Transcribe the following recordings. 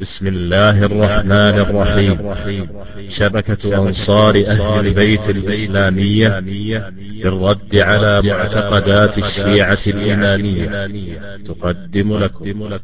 بسم الله الرحمن الرحيم. شبكة أنصار أهل البيت الإسلامية بالرد على معتقدات الشيعة الإمامية تقدم لكم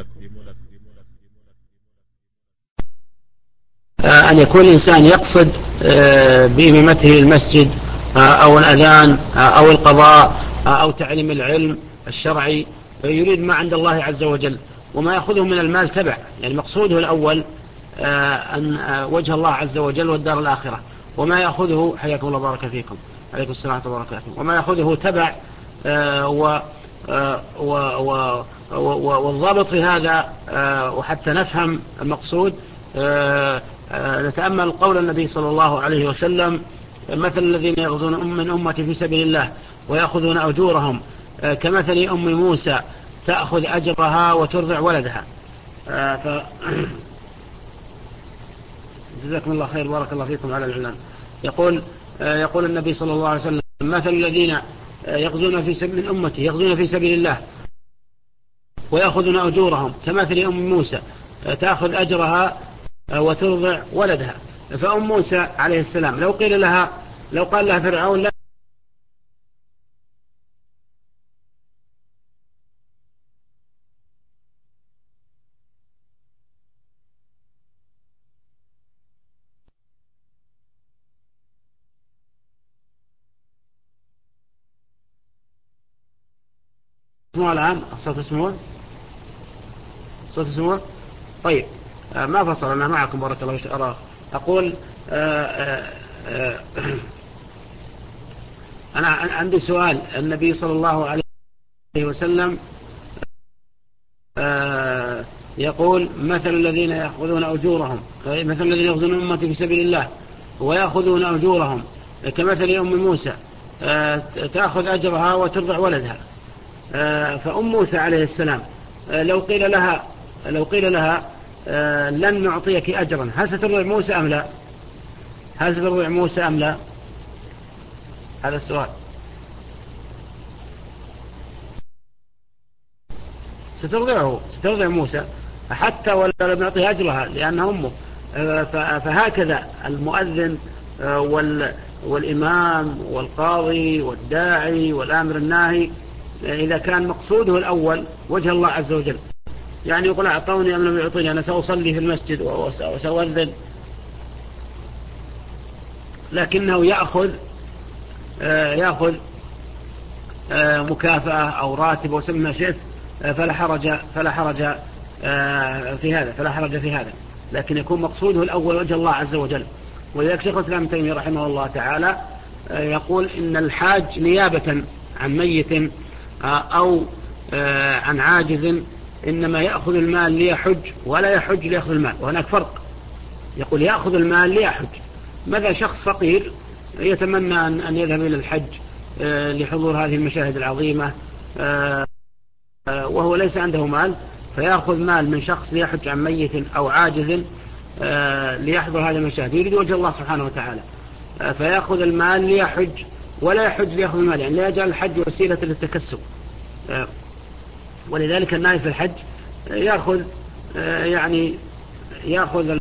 أن يكون الإنسان يقصد بإمامته المسجد أو الأذان أو القضاء أو تعليم العلم الشرعي، يريد ما عند الله عز وجل وما يأخذه من المال تبع، يعني مقصوده الأول أن وجه الله عز وجل والدار الآخرة، وما يأخذه حياكم الله بارك فيكم عليكم السلام وبركاته، وما يأخذه تبع والضابط في هذا وحتى نفهم المقصود نتأمل قول النبي صلى الله عليه وسلم: مثل الذين يغزون من أمتي في سبيل الله ويأخذون أجورهم كمثل أم موسى تأخذ أجرها وترضع ولدها. جزاكم الله خير بارك الله فيكم على الإعلان. يقول النبي صلى الله عليه وسلم: مثل الذين يغزون من أمتي يغزون في سبيل الله ويأخذون أجورهم كمثل أم موسى تأخذ أجرها وترضع ولدها. فأم موسى عليه السلام لو قال لها فرعون لا اسمه الآن صوت اسمه طيب ما فصل أنا معكم بارك الله فيكم. أقول أنا عندي سؤال. النبي صلى الله عليه وسلم يقول: مثل الذين يأخذون أجورهم مثل الذين يأخذون أمتي في سبيل الله ويأخذون أجورهم كمثل أم موسى تأخذ أجرها وترضع ولدها. فأم موسى عليه السلام لو قيل لها لن نعطيك أجرا، هل سترضع موسى أم لا؟ هذا السؤال. سترضع موسى حتى ولا لم يعطيها أجرها لأنها أمه. فهكذا المؤذن والإمام والقاضي والداعي والآمر الناهي إذا كان مقصوده الأول وجه الله عز وجل، يعني يقول: أعطوني أم لم يعطوني، أنا سأصلي في المسجد وسأؤذن، لكنه يأخذ مكافأة أو راتب وسمى ما شئت، فلا حرج في هذا، لكن يكون مقصوده الأول وجه الله عز وجل. ولذلك شيخ الإسلام ابن تيمية رحمه الله تعالى يقول: إن الحاج نيابة عن ميت أو عن عاجز إنما يأخذ المال ليحج ولا يحج ليأخذ المال، وهناك فرق. يقول: يأخذ المال ليحج. ماذا شخص فقير يتمنى أن يذهب إلى الحج لحضور هذه المشاهد العظيمة وهو ليس عنده مال، فيأخذ مال من شخص ليحج عن ميت أو عاجز ليحضر هذه المشاهد، يريد وجه الله سبحانه وتعالى، فيأخذ المال ليحج ولا يحج ليأخذ المال، يعني لا يجعل الحج وسيلة للتكسب. ولذلك النائب في الحج يأخذ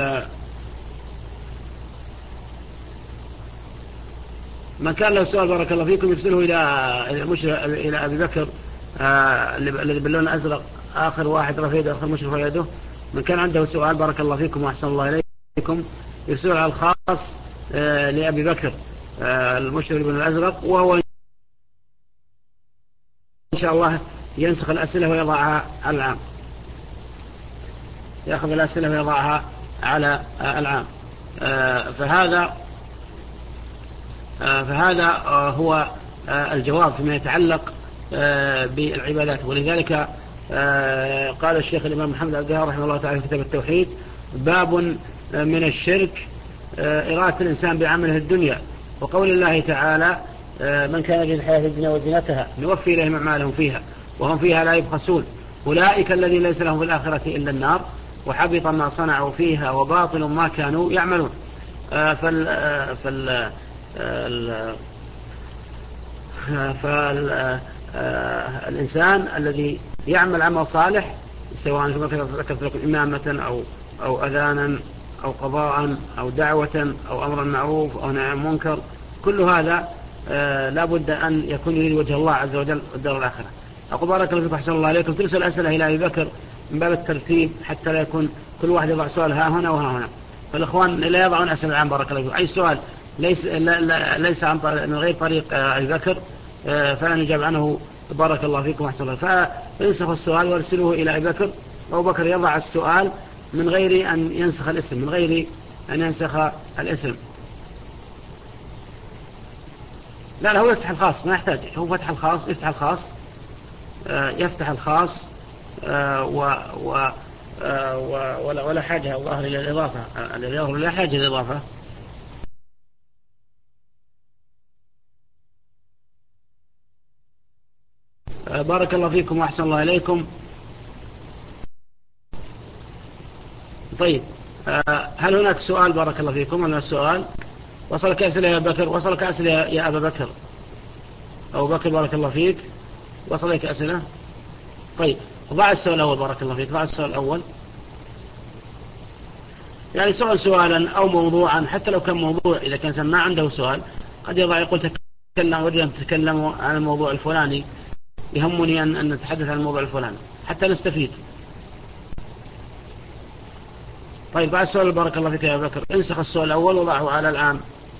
من كان له سؤال بارك الله فيكم يرسله إلى أبي بكر الذي باللون الأزرق آخر واحد رفيد آخر مشرف يده. من كان عنده سؤال بارك الله فيكم وأحسن الله إليكم يرسله على الخاص لأبي بكر المشرف باللون الأزرق، وهو إن شاء الله ينسخ الأسئلة ويضعها على العام، يأخذ الأسئلة ويضعها على العام. فهذا هو الجواب فيما يتعلق بالعبادات. ولذلك قال الشيخ الإمام محمد عبد الوهاب رحمه الله تعالى في كتاب التوحيد: باب من الشرك إرادة الإنسان بعمله الدنيا، وقول الله تعالى: من كان يريد الحياة الدنيا وزينتها نوفي إليهم أعمالهم فيها وهم فيها لا يبخسون أولئك الذين ليس لهم في الآخرة إلا النار وحبط ما صنعوا فيها وباطل ما كانوا يعملون. فالإنسان الذي يعمل عمل صالح سواء كما ذكرت لكم إمامة أو أذانا أو قضاء أو دعوة أو أمر معروف أو نهي عن منكر، كل هذا لا بد أن يكون يريد وجه الله عز وجل والدار الآخرة. أقول بارك الله فيكم أحسن الله عليكم. ترسل أسئلة إلى أبي بكر من باب الترتيب حتى لا يكون كل واحد يضع سؤال ها هنا وها هنا، فالإخوان لا يضعون أسئلة الآن بارك الله فيكم. أي سؤال ليس من غير طريق أبي بكر فلا نجاب عنه بارك الله فيكم أحسن الله. فينسخ السؤال وارسلوه إلى أبي بكر، أبو بكر يضع السؤال من غير أن ينسخ الاسم، من غير أن ينسخ الاسم. لا هو يفتح الخاص، ما يحتاج، هو فتح الخاص، يفتح الخاص، يفتح الخاص ولا حاجة الظاهر إلى الإضافة، الظاهر لا حاجة للإضافة. بارك الله فيكم وأحسن الله إليكم. طيب هل هناك سؤال بارك الله فيكم؟ هل هناك سؤال؟ وصلك أسئلة يا بكر؟ وصلك أسئلة يا أبا بكر؟ أبو بكر بارك الله فيك، وصلك أسئلة؟ طيب ضع السؤال الأول بارك الله فيك، ضع السؤال الأول، يعني سؤالا أو موضوعا، حتى لو كان موضوع إذا كان ما عنده سؤال قد يضع يقول أريد أن تتكلموا عن الموضوع الفلاني، يهمني أن نتحدث عن الموضوع الفلاني حتى نستفيد. طيب بعد السؤال بارك الله فيك يا بكر، انسخ السؤال الأول وضعه على العام.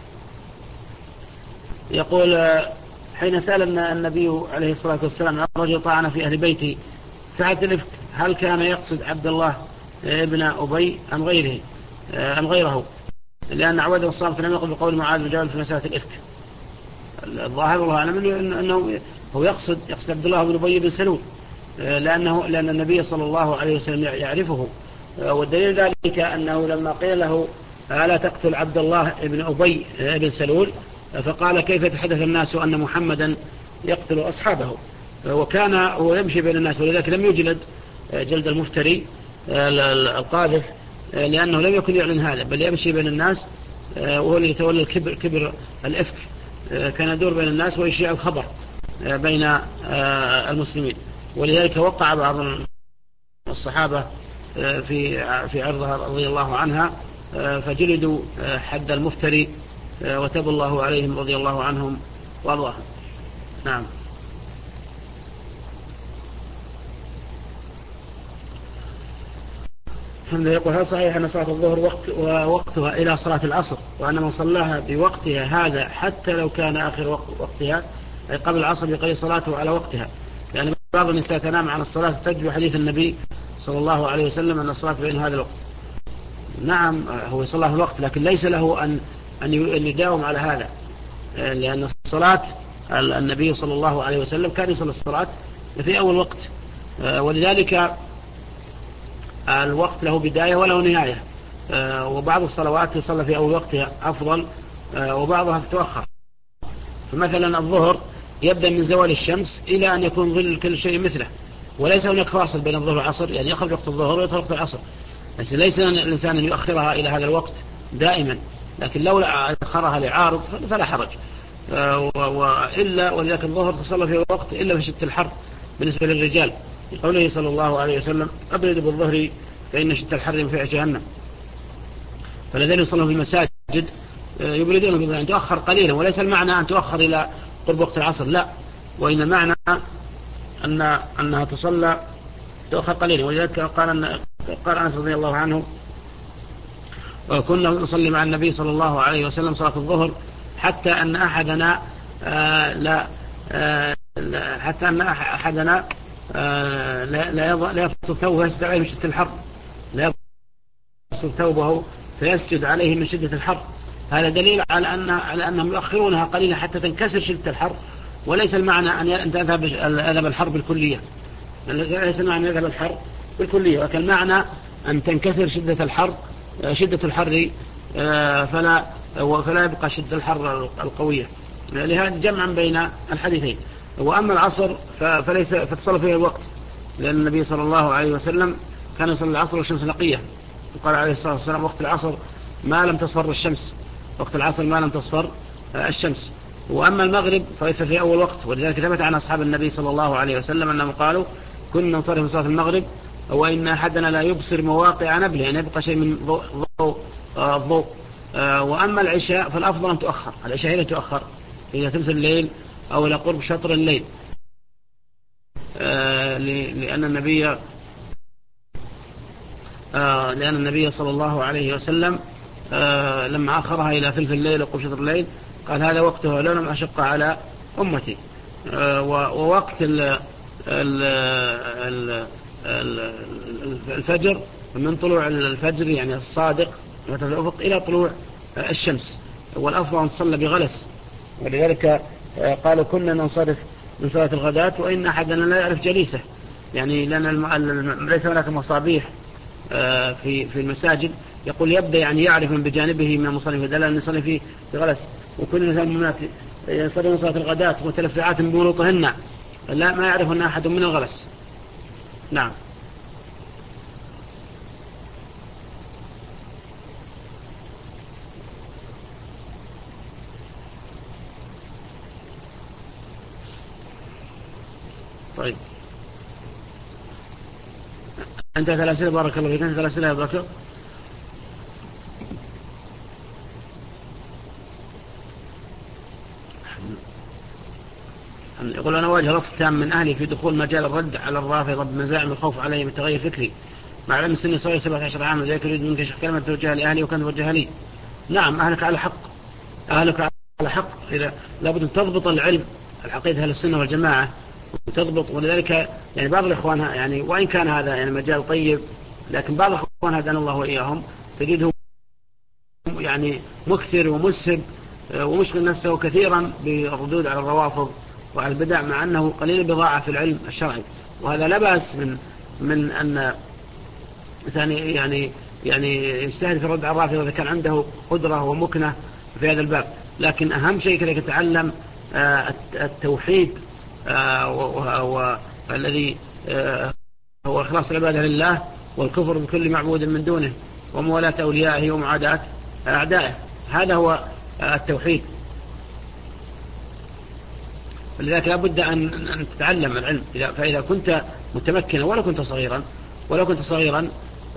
يقول حين سأل النبي عليه الصلاة والسلام عن رجل طعن في أهل بيته فعلت الإفك، هل كان يقصد عبد الله ابن أبي أم غيره؟ لأن عوده الصامت لم يقل بقول معاذ بن جبل في مسألة الإفك. الظاهر والله أعلم أنه هو يقصد عبد الله بن أبي بن سلول، لأن النبي صلى الله عليه وسلم يعرفه، والدليل ذلك أنه لما قيل له ألا تقتل عبد الله بن أبي بن سلول فقال كيف يتحدث الناس أن محمدا يقتل أصحابه، وكان هو يمشي بين الناس، ولذلك لم يجلد جلد المفتري القاذف، لأنه لم يكن يعلن هذا بل يمشي بين الناس، وهو اللي يتولى كبر الإفك، كان يدور بين الناس ويشيع الخبر بين المسلمين، ولذلك وقع بعض الصحابة في عرضها رضي الله عنها فجلدوا حد المفتري وتاب الله عليهم رضي الله عنهم وارضاهم. نعم. الحمد لله. يقول هل صحيح أن صلاة الظهر وقتها إلى صلاة العصر، وأن من صلاها بوقتها هذا حتى لو كان آخر وقتها أي قبل العصر يقضي صلاته على وقتها؟ يعني بعض النساء تنام عن الصلاة تجب حديث النبي صلى الله عليه وسلم أن الصلاة بين هذا الوقت. نعم هو يصلى في الوقت، لكن ليس له أن يداوم على هذا، لأن الصلاة النبي صلى الله عليه وسلم كان يصلي الصلاة في أول وقت، ولذلك الوقت له بداية وله نهاية، وبعض الصلوات يصلى في أول وقتها أفضل وبعضها تتأخر. فمثلا الظهر يبدأ من زوال الشمس إلى أن يكون ظل كل شيء مثله، وليس هناك فاصل بين الظهر والعصر، يعني يخرج وقت الظهر ويدخل وقت العصر، ليس الإنسان أن يؤخرها إلى هذا الوقت دائما، لكن لو أخرها لعارض فلا حرج. ولذلك الظهر تصلى في وقت إلا في شدة الحر بالنسبة للرجال، قوله صلى الله عليه وسلم أبرد بالظهر فإن شدة الحر ينفع جهنم، فالذين يصلون في المساجد يبردون بالظهر، أن تؤخر قليلا، وليس المعنى أن تؤخر إلى قرب وقت العصر، لا، وإن المعنى أنها تصلى تؤخر قليلا. ولذلك قال أنس رضي الله عنه كنا نصلي مع النبي صلى الله عليه وسلم صلاة الظهر حتى أن أحدنا لا يبسط ثوبه فيسجد عليه من شدة الحر، لا يبسط ثوبه فيسجد عليه من شدة الحر. هذا دليل على أنهم يؤخرونها قليلا حتى تنكسر شدة الحر، وليس المعنى أن تذهب الحر بالكلية، ليس المعنى أن يذهب الحر بالكلية، ولكن المعنى أن تنكسر شدة الحر فلا يبقى شدة الحر القوية، لهذا جمعا بين الحديثين. وأما العصر فتصل فيه الوقت، لأن النبي صلى الله عليه وسلم كان يصلي العصر والشمس نقية، وقال عليه الصلاة والسلام وقت العصر ما لم تصفر الشمس، وقت العصر ما لم تصفر الشمس. وأما المغرب ففي أول وقت، ولذلك ثبت عن أصحاب النبي صلى الله عليه وسلم أنهم قالوا كنا نصلي في صلاة المغرب وإن أحدنا لا يبصر مواقع نبله، يعني يبقى شيء من ضوء. وأما العشاء فالأفضل أن تؤخر، العشاء هي تؤخر إلى ثلث الليل أو إلى قرب شطر الليل، لأن النبي صلى الله عليه وسلم لما أخرها إلى ثلث الليل وقرب شطر الليل قال هذا وقته لو لم أشق على أمتي. ووقت الفجر من طلوع الفجر يعني الصادق مثل الأفق إلى طلوع الشمس، والأفضل أن تصلى بغلس، ولذلك قالوا كنا ننصرف من صلاة الغداة وإن أحدنا لا يعرف جليسه، يعني لأن ليس هناك مصابيح في المساجد، يقول يبدأ يعني يعرف من بجانبه من المصلين فدل أن يصلي فيه بغلس. وكل نساء يصلي من صلاة الغداة متلفعات بمروطهن لا ما يعرفن أحد من الغلس. نعم. طيب أنت ثلاثة بارك الله فيك، أنت ثلاثة يا بكر. يقول أنا واجه رفض تام من أهلي في دخول مجال الرد على الرافضة بمزاعم الخوف علي بتغير فكري، مع علم سني صغير 17 عام، ذلك يريد منك شيخ كلمة توجهها لأهلي وكانت توجهها لي. نعم أهلك على حق، أهلك على حق، إذا لابد أن تضبط العلم العقيدة أهل السنة والجماعة وتضبط. ولذلك يعني بعض الإخوان يعني وإن كان هذا يعني مجال طيب، لكن بعض الإخوان هدانا الله وإياهم تجده يعني مكثر ومسهب ومشغل نفسه كثيرا بالردود على الروافض وعلى البدع، مع أنه قليل بضاعة في العلم الشرعي. وهذا لا بأس من أن يعني يجتهد في الرد على الرافضة إذا كان عنده قدرة ومكنة في هذا الباب. لكن أهم شيء كذلك يتعلم التوحيد والذي هو إخلاص العبادة لله، والكفر بكل معبود من دونه، وموالاة أوليائه ومعاداة أعدائه. هذا هو التوحيد. ولذلك لا بد أن تتعلم العلم. فإذا كنت متمكنا ولو كنت صغيرا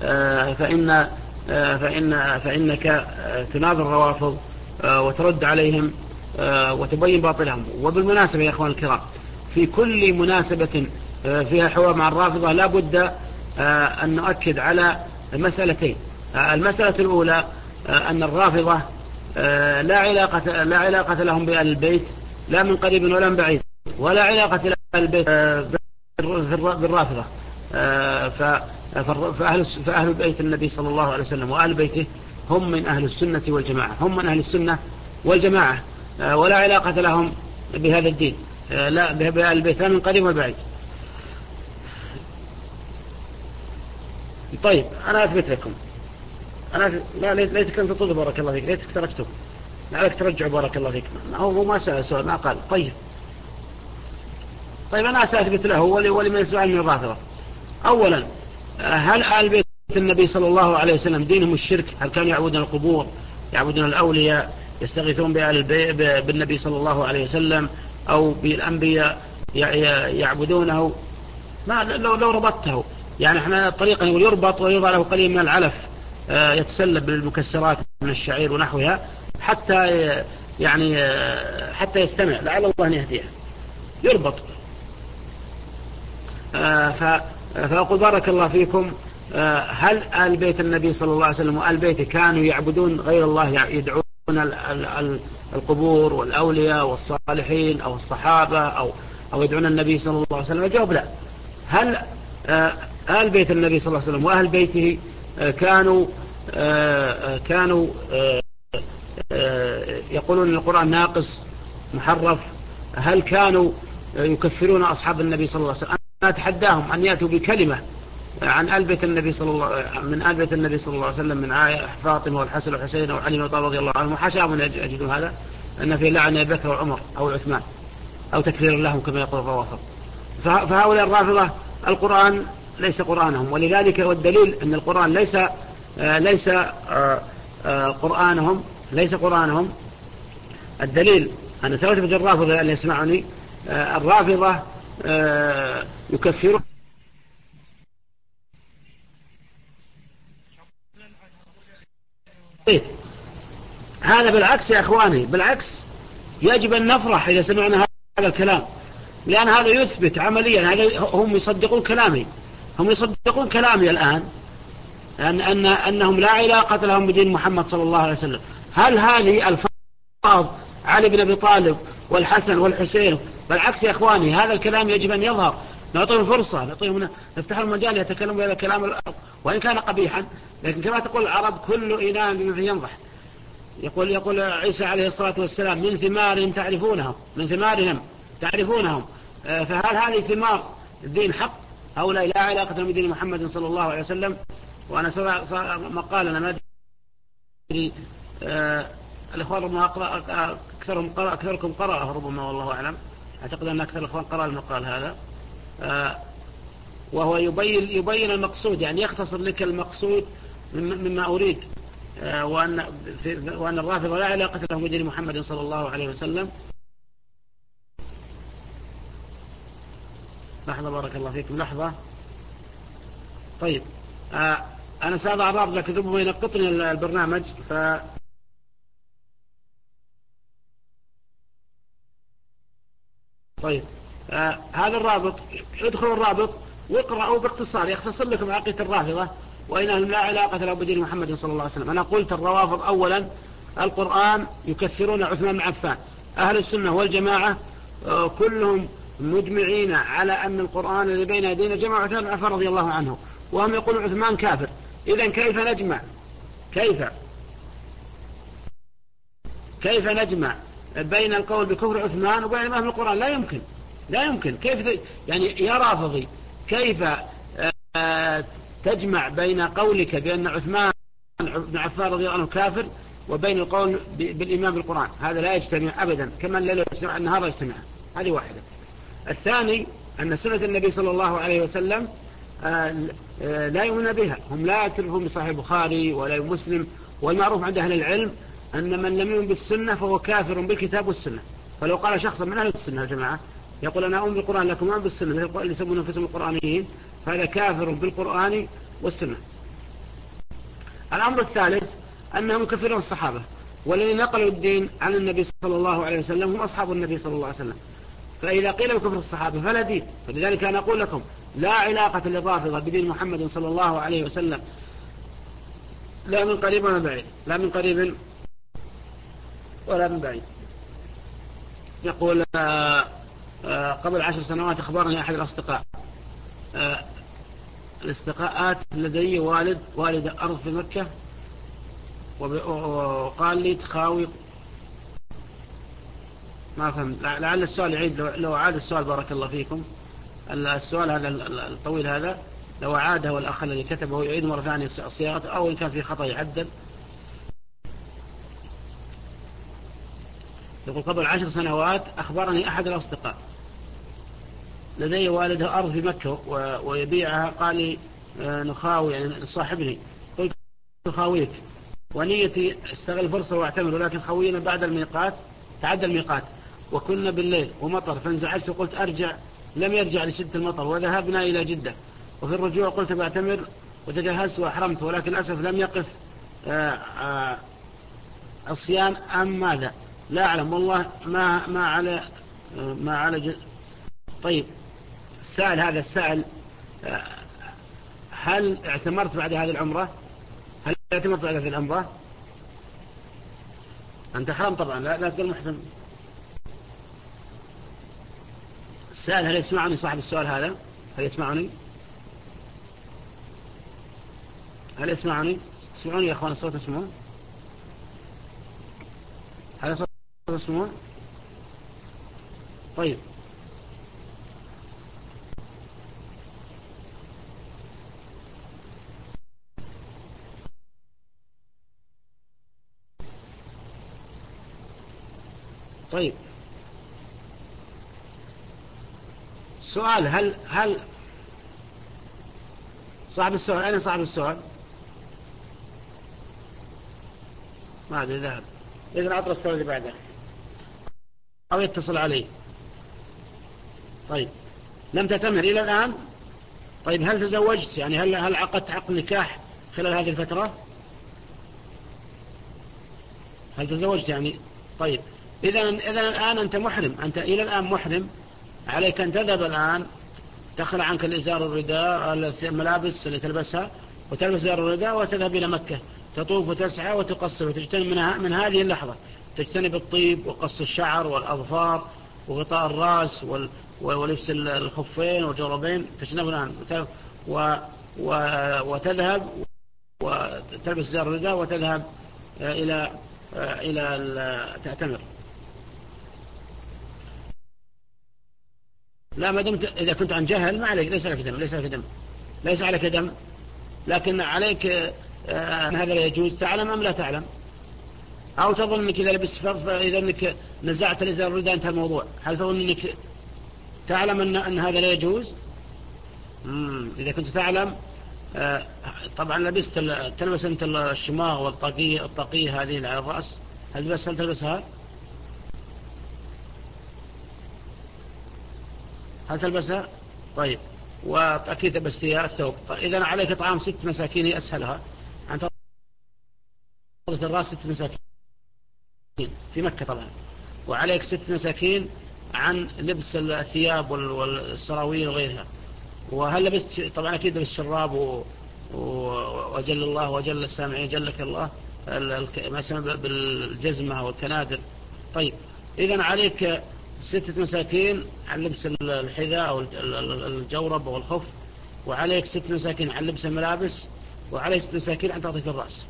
فإنك تناظر الروافض وترد عليهم وتبين باطلهم. وبالمناسبة يا أخوان الكرام، في كل مناسبة فيها حوار مع الرافضة لا بد أن نؤكد على مسألتين. المسألة الأولى أن الرافضة لا علاقة لهم بأهل البيت لا من قريب ولا من بعيد، ولا علاقة لأهل البيت بالرافضة. فأهل بيت النبي صلى الله عليه وسلم وأهل بيته هم من أهل السنة والجماعة، هم من أهل السنة والجماعة، ولا علاقة لهم بهذا الدين لا بأهل البيت لا من قريب ولا بعيد. طيب أنا أثبت لكم، لا ليتك أن تطلب بارك الله فيك، ليتك تركته لعلك ترجع بارك الله فيك. هو ما سأل سؤال ما قال. طيب أنا سأثبت له ولمن يسأل من الرافضة. أولا هل آل بيت النبي صلى الله عليه وسلم دينهم الشرك؟ هل كانوا يعبدون القبور، يعبدون الأولياء، يستغيثون بالنبي صلى الله عليه وسلم أو بالأنبياء يعبدونه؟ ما لو ربطته يعني احنا طريقا يقول يربط ويوضع له قليل من العلف يتسلب بالمكسرات من الشعير ونحوها حتى يستمع لعل الله أن يهديه، يربط. فأقول بارك الله فيكم، هل آل بيت النبي صلى الله عليه وسلم وآل بيته كانوا يعبدون غير الله، يدعون القبور والأولياء والصالحين أو الصحابة أو يدعون النبي صلى الله عليه وسلم؟ الجواب لا. هل آل بيت النبي صلى الله عليه وسلم وأهل بيته كانوا يقولون القرآن ناقص محرف؟ هل كانوا يكفرون أصحاب النبي صلى الله عليه وسلم؟ أنا أتحداهم أن يأتوا بكلمة عن آل بيت النبي من آل بيت النبي صلى الله عليه وسلم من فاطمة والحسن والحسين وعلي وطال رضي الله عنهم، وحاشاهم أن يجدوا هذا أن في لعن أبي بكر وعمر أو عثمان أو تكفير لهم كما يقول الروافض. فهؤلاء الرافضة القرآن ليس قرآنهم، ولذلك والدليل أن القرآن ليس قرآنهم. الدليل أنا سأثبت الرافضة اللي يسمعني، الرافضة يكفرون هذا بالعكس يا أخواني، بالعكس يجب أن نفرح إذا سمعنا هذا الكلام، لأن هذا يثبت عمليا، هذا هم يصدقون كلامي، هم يصدقون كلامي الآن أنهم لا علاقة لهم بدين محمد صلى الله عليه وسلم. هل هذه الفاظ علي بن أبي طالب والحسن والحسين؟ بالعكس يا أخواني، هذا الكلام يجب أن يظهر، نعطيهم فرصة، نفتح المجال يتكلم بهذا الكلام وإن كان قبيحا، لكن كما تقول العرب كل إناء بما فيه ينضح. يقول عيسى عليه الصلاة والسلام من ثمارهم تعرفونهم، من ثمارهم تعرفونهم. فهل هذه ثمار الدين حق؟ هؤلاء لا علاقة لهم بدين محمد صلى الله عليه وسلم. وأنا مقال أنا ما أدري الإخوان ربما أكثركم قرأه ربما، والله أعلم، أعتقد أن أكثر الإخوان قرأ المقال هذا، وهو يبين المقصود، يعني يختصر لك المقصود مما أريد، وأن الرافضة لا علاقة لهم بدين محمد صلى الله عليه وسلم. لحظة بارك الله فيكم، لحظة. طيب أنا سأضع الرابط لكن ربما ينقطني البرنامج. طيب هذا الرابط، ادخلوا الرابط واقرأوا باختصار، يختصر لكم عقيدة الرافضة وإنهم لا علاقة له بدين محمد صلى الله عليه وسلم. أنا قلت الروافض أولا القرآن يكثرون عثمان بن عفان، أهل السنة والجماعة كلهم مجمعين على أن القرآن الذي بين يدينا جمع عثمان بن عفان رضي الله عنه، وهم يقولون عثمان كافر. إذن كيف نجمع بين القول بكفر عثمان وبين فهم القرآن؟ لا يمكن. كيف يعني يا رافضي، كيف تجمع بين قولك بأن عثمان بن عفان رضي الله عنه كافر وبين القول بالإيمان بالقرآن؟ هذا لا يجتمع أبدا، كما لا يجتمع النهار يجتمع. هذه واحدة. الثاني أن سنة النبي صلى الله عليه وسلم لا يؤمن بها، هم لا يعترفون بصحيح البخاري ولا مسلم، والمعروف عند أهل العلم أن من لم يؤمن بالسنة فهو كافر بالكتاب والسنة. فلو قال شخص من أهل السنة يا جماعة يقول أنا أؤمن بالقرآن لكم أؤمن بالسنة، اللي يسمون أنفسهم القرآنيين، فهذا كافر بالقرآن والسنة. الأمر الثالث أنهم كفرون الصحابة، والذين نقلوا الدين عن النبي صلى الله عليه وسلم هم أصحاب النبي صلى الله عليه وسلم. فإذا قيل بكفر الصحابة فلا دين. فلذلك أنا أقول لكم لا علاقة للرافضة بدين محمد صلى الله عليه وسلم، لا من قريب ولا بعيد، لا من قريب ولا من بعيد. يقول قبل 10 سنوات أخبرني أحد الأصدقاء، الاصدقاءات لدي والد أرض في مكة، وقال لي تخاوي. ما فهم، لعل السؤال يعيد، لو عاد السؤال بارك الله فيكم. السؤال هذا الطويل هذا لو عاده والأخ الذي كتبه يعيد مرة ثانية صياغته، أو إن كان في خطأ يعدل. يقول قبل 10 سنوات أخبرني أحد الأصدقاء لدي والده أرض في مكة ويبيعها، قال لي نخاوي، يعني صاحبني. قلت نخاويك، ونيتي استغل فرصة واعتمر، ولكن خوينا بعد الميقات، تعدى الميقات وكنا بالليل ومطر، فانزعجت وقلت أرجع، لم يرجع لشدة المطر، وذهبنا إلى جدة، وفي الرجوع قلت بعتمر وتجهزت وأحرمت، ولكن للأسف لم يقف الصيام أم ماذا؟ لا أعلم والله، ما على طيب السائل هل اعتمرت بعد هذه العمرة؟ هل اعتمرت بعد هذه العمرة؟ أنت حرام طبعا، لا تزال محرم. السائل هل يسمعني صاحب السؤال هذا؟ هل يسمعني؟ اسمعوني يا أخوان، الصوت اسمعون. هل الصوت اسمعون؟ طيب السؤال هل صاحب السؤال، أين صاحب السؤال؟ ما أدري، ذهب. إذن أطرى السؤال اللي بعده أو يتصل عليه. طيب لم تتمر إلى الآن؟ طيب هل تزوجت؟ يعني هل عقدت عقد نكاح خلال هذه الفترة؟ هل تزوجت يعني؟ طيب إذا الآن أنت محرم، أنت إلى الآن محرم، عليك أن تذهب الآن تخلع عنك الإزار والرداء الملابس اللي تلبسها وتلبس إزار والرداء وتذهب إلى مكة، تطوف وتسعى وتقصر وتجتنب من هذه اللحظة، تجتنب الطيب وقص الشعر والأظفار وغطاء الرأس ولبس الخفين والجوربين، تجتنب الآن وتذهب وتلبس إزار والرداء وتذهب إلى تعتمر. لا، ما دمت إذا كنت عن جهل ما عليك، ليس عليك دم، لكن عليك هذا لا يجوز، تعلم أم لا تعلم، أو تظن أنك إذا لبست إذا أنك نزعت الإزار والرداء انتهى الموضوع، هل تظن أنك تعلم أن هذا لا يجوز؟ إذا كنت تعلم طبعا تلبس أنت الشماغ والطاقية هذه على الرأس، هل تلبسها؟ هل تلبسها؟ طيب، وأكيد تلبستها الثوب. إذن عليك طعام 6 مساكين أسهلها عن تغطية الرأس، 6 مساكين في مكة طبعا، وعليك 6 مساكين عن لبس الثياب والسراويل وغيرها. وهل لبست؟ طبعا أكيد لبست شراب وجل الله وجل السامعين جلك الله، ما يسمى بالجزمة والكنادر. طيب، إذن عليك 6 مساكين عن لبس الحذاء أو الجورب أو الخف، وعليك 6 مساكين عن لبس الملابس، وعليك 6 مساكين عن تغطية الرأس.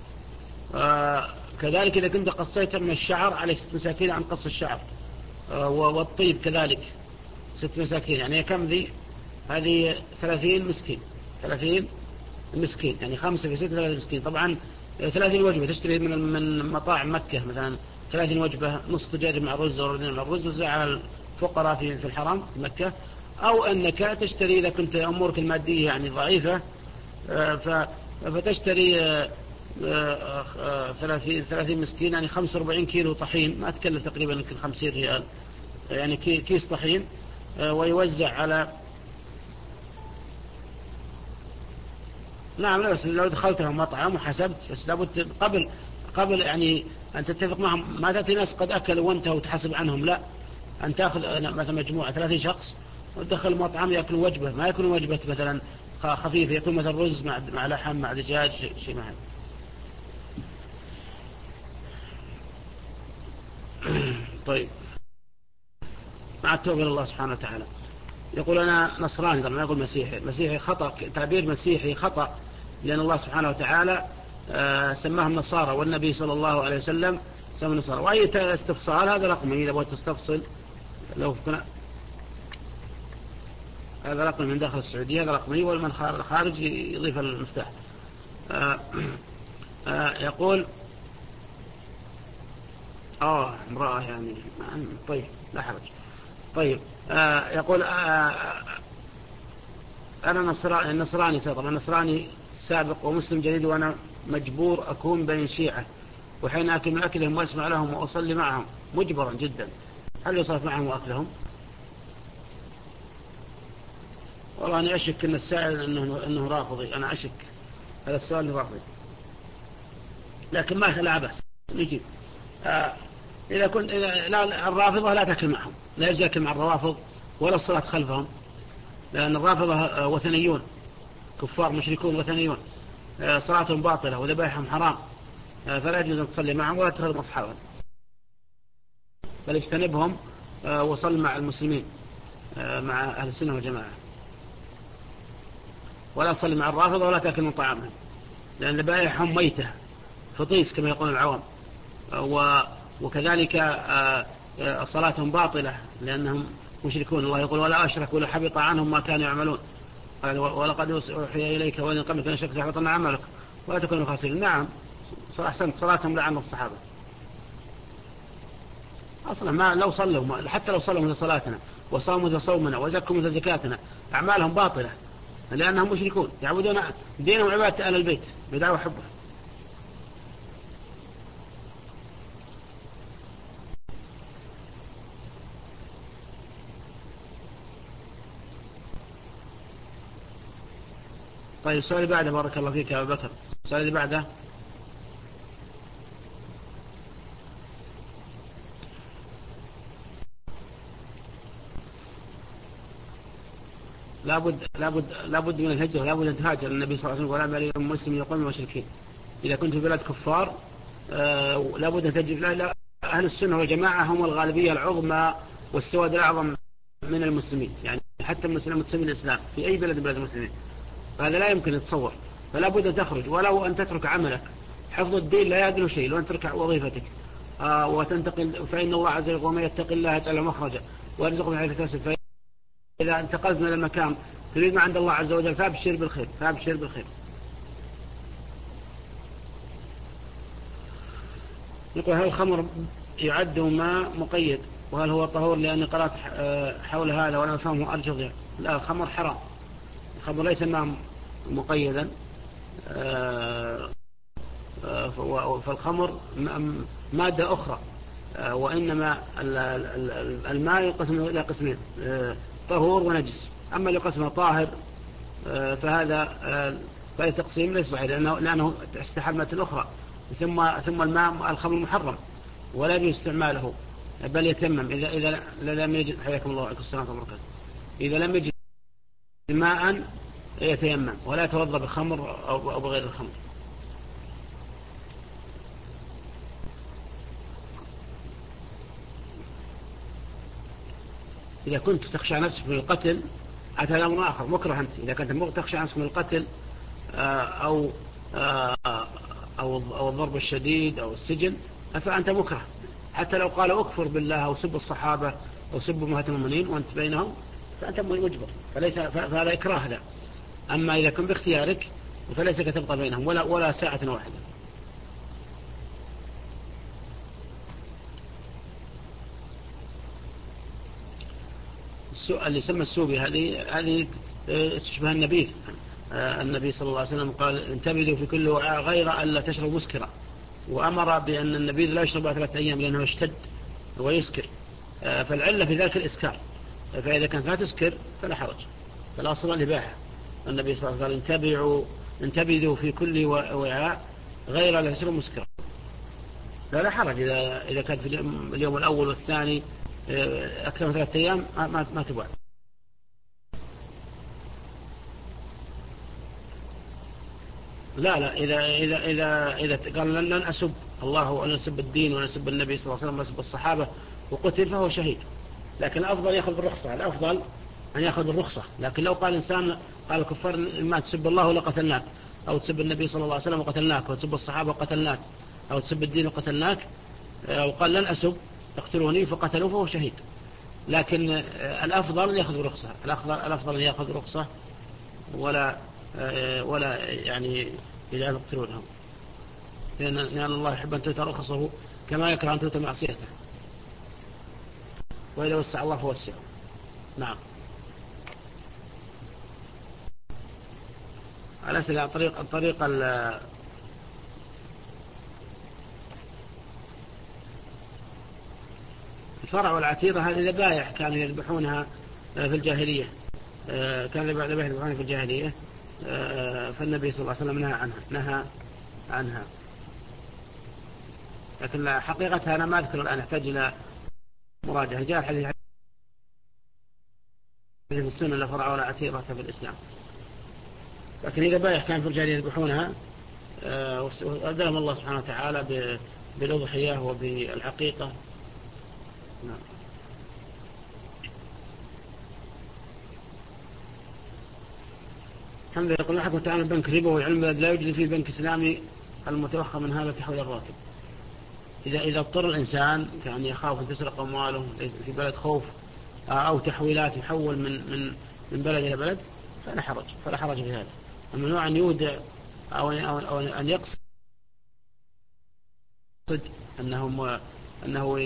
كذلك إذا كنت قصيت من الشعر عليك 6 مساكين عن قص الشعر، والطيب كذلك 6 مساكين. يعني كم ذي؟ هذه 30 مسكين، 30 مسكين، يعني 5 في 6 30 مسكين. طبعا 30 وجبة تشتري من مطاعم مكة مثلا 30 وجبة، نصف دجاج مع رز وردين مع الرز، وزع على الفقراء في الحرم في مكة. أو أنك تشتري إذا كنت أمورك المادية يعني ضعيفة فتشتري 30 مسكين، يعني 45 كيلو طحين، ما تكلف تقريبا 50 ريال، يعني كيس طحين، ويوزع على. نعم، بس لو دخلتهم مطعم وحسبت، بس لابد قبل يعني أن تتفق معهم، ما تأتي ناس قد أكلوا وانتهوا وتحسب عنهم، لا، أن تأخذ مثلا مجموعة 30 شخص وتدخل المطعم يأكلوا وجبة، ما يكون وجبة مثلا خفيفة، يكون مثلا رز مع لحم مع دجاج شيء معه. طيب، مع التوبة إلى الله سبحانه وتعالى. يقول أنا نصراني، طبعا ما يقول مسيحي. مسيحي خطأ، تعبير مسيحي خطأ، لأن الله سبحانه وتعالى سماهم نصارى، والنبي صلى الله عليه وسلم سمى نصارى. وأي استفصال هذا رقمي، إذا بغيت تستفصل لو كنا هذا رقم من داخل السعودية، هذا رقمي، والمن خارج يضيف المفتاح. يقول امرأة يعني، طيب لا حرج. طيب، يقول أنا نصراني طبعا نصراني سابق ومسلم جديد، وأنا مجبور أكون بين شيعة، وحين أكل من أكلهم وأسمع لهم وأصلي معهم مجبرا جدا، هل يصرف معهم وأكلهم؟ والله أنا أشك أن السائل أنه رافضي، أنا أشك هذا السؤال رافضي، لكن ما لا بأس نجيب. إذا كنت الرافضة لا تأكل معهم، لا يجوز أكل مع الروافض ولا الصلاة خلفهم، لأن الرافضة وثنيون، كفار مشركون وثنيون، صلاتهم باطلة وذبائحهم حرام، فلا يجوز أن تصلي معهم ولا تخدم أصحابهم، بل اجتنبهم وصل مع المسلمين مع أهل السنة والجماعة، ولا تصلي مع الرافضة ولا تأكل من طعامهم، لأن ذبائحهم ميتة فطيس كما يقول العوام، وكذلك صلاتهم باطلة لأنهم مشركون. الله يقول ولا أشركوا لحبط عنهم ما كانوا يعملون، ولقد أوحي إليك وإن قبلك أن شركت حبطنا عملك ولا تكونوا خاسرين. نعم، أحسنت، صلاتهم لعن الصحابة أصلا، ما لو صلوا، حتى لو صلوا مثل صلاتنا وصاموا مثل صومنا وزكوا مثل زكاتنا، أعمالهم باطلة لأنهم مشركون يعبدون دينهم عبادة أهل البيت بدعوى حبه. طيب، السؤال اللي بعده، بارك الله فيك يا أبو بكر. السؤال اللي بعده لابد من الهجرة، لابد أن تهاجر. النبي صلى الله عليه وسلم قال: ما لي مسلم يقوم المشركين. إذا كنت في بلد كفار لابد أن تجب. لا أهل السنة والجماعة هم الغالبية العظمى والسواد الأعظم من المسلمين، يعني حتى من المسلمين الإسلام في أي بلد بلد المسلمين، فهذا لا يمكن يتصور. فلا بد أن تخرج ولو أن تترك عملك. حفظ الدين لا يدل شيء لو أن تترك وظيفتك وتنتقل، فإن الله عز وجل ومن يتق الله يجعل مخرجا ويرزقه من حيث لا يحتسب. فإذا انتقلت من المكان تريد ما عند الله عز وجل فابشر بالخير، فابشر بالخير. يقول: هل الخمر يعد ماء مقيد وهل هو طهور؟ لأني قرأت حول هذا وأنا أفهمه أرجض. لا، الخمر حرام. الخمر ليس ماء مقيدا، فالخمر مادة أخرى، وإنما الماء ينقسم إلى قسمين: طهور ونجس. أما اللي قسمه طاهر فهذا تقسيم ليس صحيح، لأنه استحمت الأخرى. ثم الماء الخمر محرم ولا يجوز استعماله، بل يتمم إذا لم يجد. حياكم الله وعليكم السلام وبركاته. إذا لم يجد ماء يتيمم ولا يتوضأ بخمر أو بغير الخمر. إذا كنت تخشى نفسك من القتل هذا أمر آخر، مكره أنت. إذا كنت تخشى نفسك من القتل أو الضرب الشديد أو السجن فأنت مكره، حتى لو قال أكفر بالله أو سب الصحابة أو سب أمهات المؤمنين وأنت بينهم فأنت مجبر، فهذا إكراه هذا. أما إذا كنت باختيارك فليس كتبقى بينهم ولا ساعة واحدة. اللي يسمى السوبي هذه تشبه النبيذ. النبي صلى الله عليه وسلم قال: انتبذوا في كل وعاء غير ألا تشرب مسكرا، وأمر بأن النبيذ لا يشرب 3 أيام لأنه يشتد ويسكر. فالعلة في ذلك الإسكار، فإذا كانت لا تسكر فلا حرج، فالأصل الإباحة. النبي صلى الله عليه وسلم قال: انتبذوا في كل وعاء غير ألا تشرب مسكرا. لا حرج إذا كانت في اليوم الأول والثاني أكثر من 3 أيام ما تباع. لا إذا قال لن أسب الله وأن أسب الدين وأن أسب النبي صلى الله عليه وسلم وأسب الصحابة وقتل فهو شهيد، لكن الأفضل يأخذ بالرخصة. الأفضل أن يأخذ بالرخصة. لكن لو قال إنسان قال الكفار: ما تسب الله لقتلناك، أو تسب النبي صلى الله عليه وسلم وقتلناك، أو تسب الصحابة وقتلناك، أو تسب الدين وقتلناك، وقال لن أسب اقتلوني فقتلوه فهو شهيد. لكن الأفضل أن يأخذ برخصة، الأفضل أن يأخذ برخصة ولا يعني إذا يقتلونهم، لأن الله يحب أن تؤتى رخصه كما يكره أن تؤتى معصيته، وإذا وسع الله فوسعه. نعم. على سبيل الطريق الفرع والعتيرة هذه ذبائح كانوا يذبحونها في الجاهلية، يذبحونها في الجاهلية، فالنبي صلى الله عليه وسلم نهى عنها. لكن حقيقتها أنا ما أذكر الآن، أحتاج إلى مراجعة. جاء الحديث في السنة لا فرع ولا عتيرة في الإسلام، لكن إذا بايح كان في الجاهلية يذبحونها، وأدام الله سبحانه وتعالى بالأضحية وبالعقيقة. نعم. الحمد لله. يقول: حكم تعامل بنك ربا والعلم لا يوجد فيه بنك إسلامي المتوخى من هذا تحويل الراتب. إذا اضطر الإنسان كان يخاف أن تسرق أمواله في بلد خوف أو تحويلات يحول من بلد إلى بلد فلا حرج في هذا. الممنوع أن يودع أو أن يقصد أنه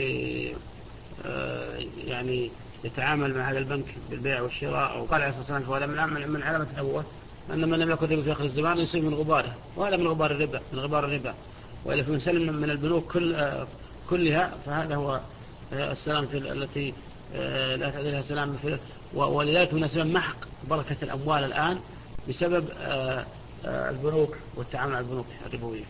يعني يتعامل مع هذا البنك بالبيع والشراء. أو قال عليه الصلاة والسلام: وهذا من علامة النبوة أن من لم يكن ربا في آخر الزمان يصيب من غباره، وهذا من غبار الربا. وإلا في سلم من البنوك كلها فهذا هو السلام التي لا تعدلها سلام. ولذلك من أسباب محق بركة الأموال الآن بسبب البنوك والتعامل مع البنوك الربوية.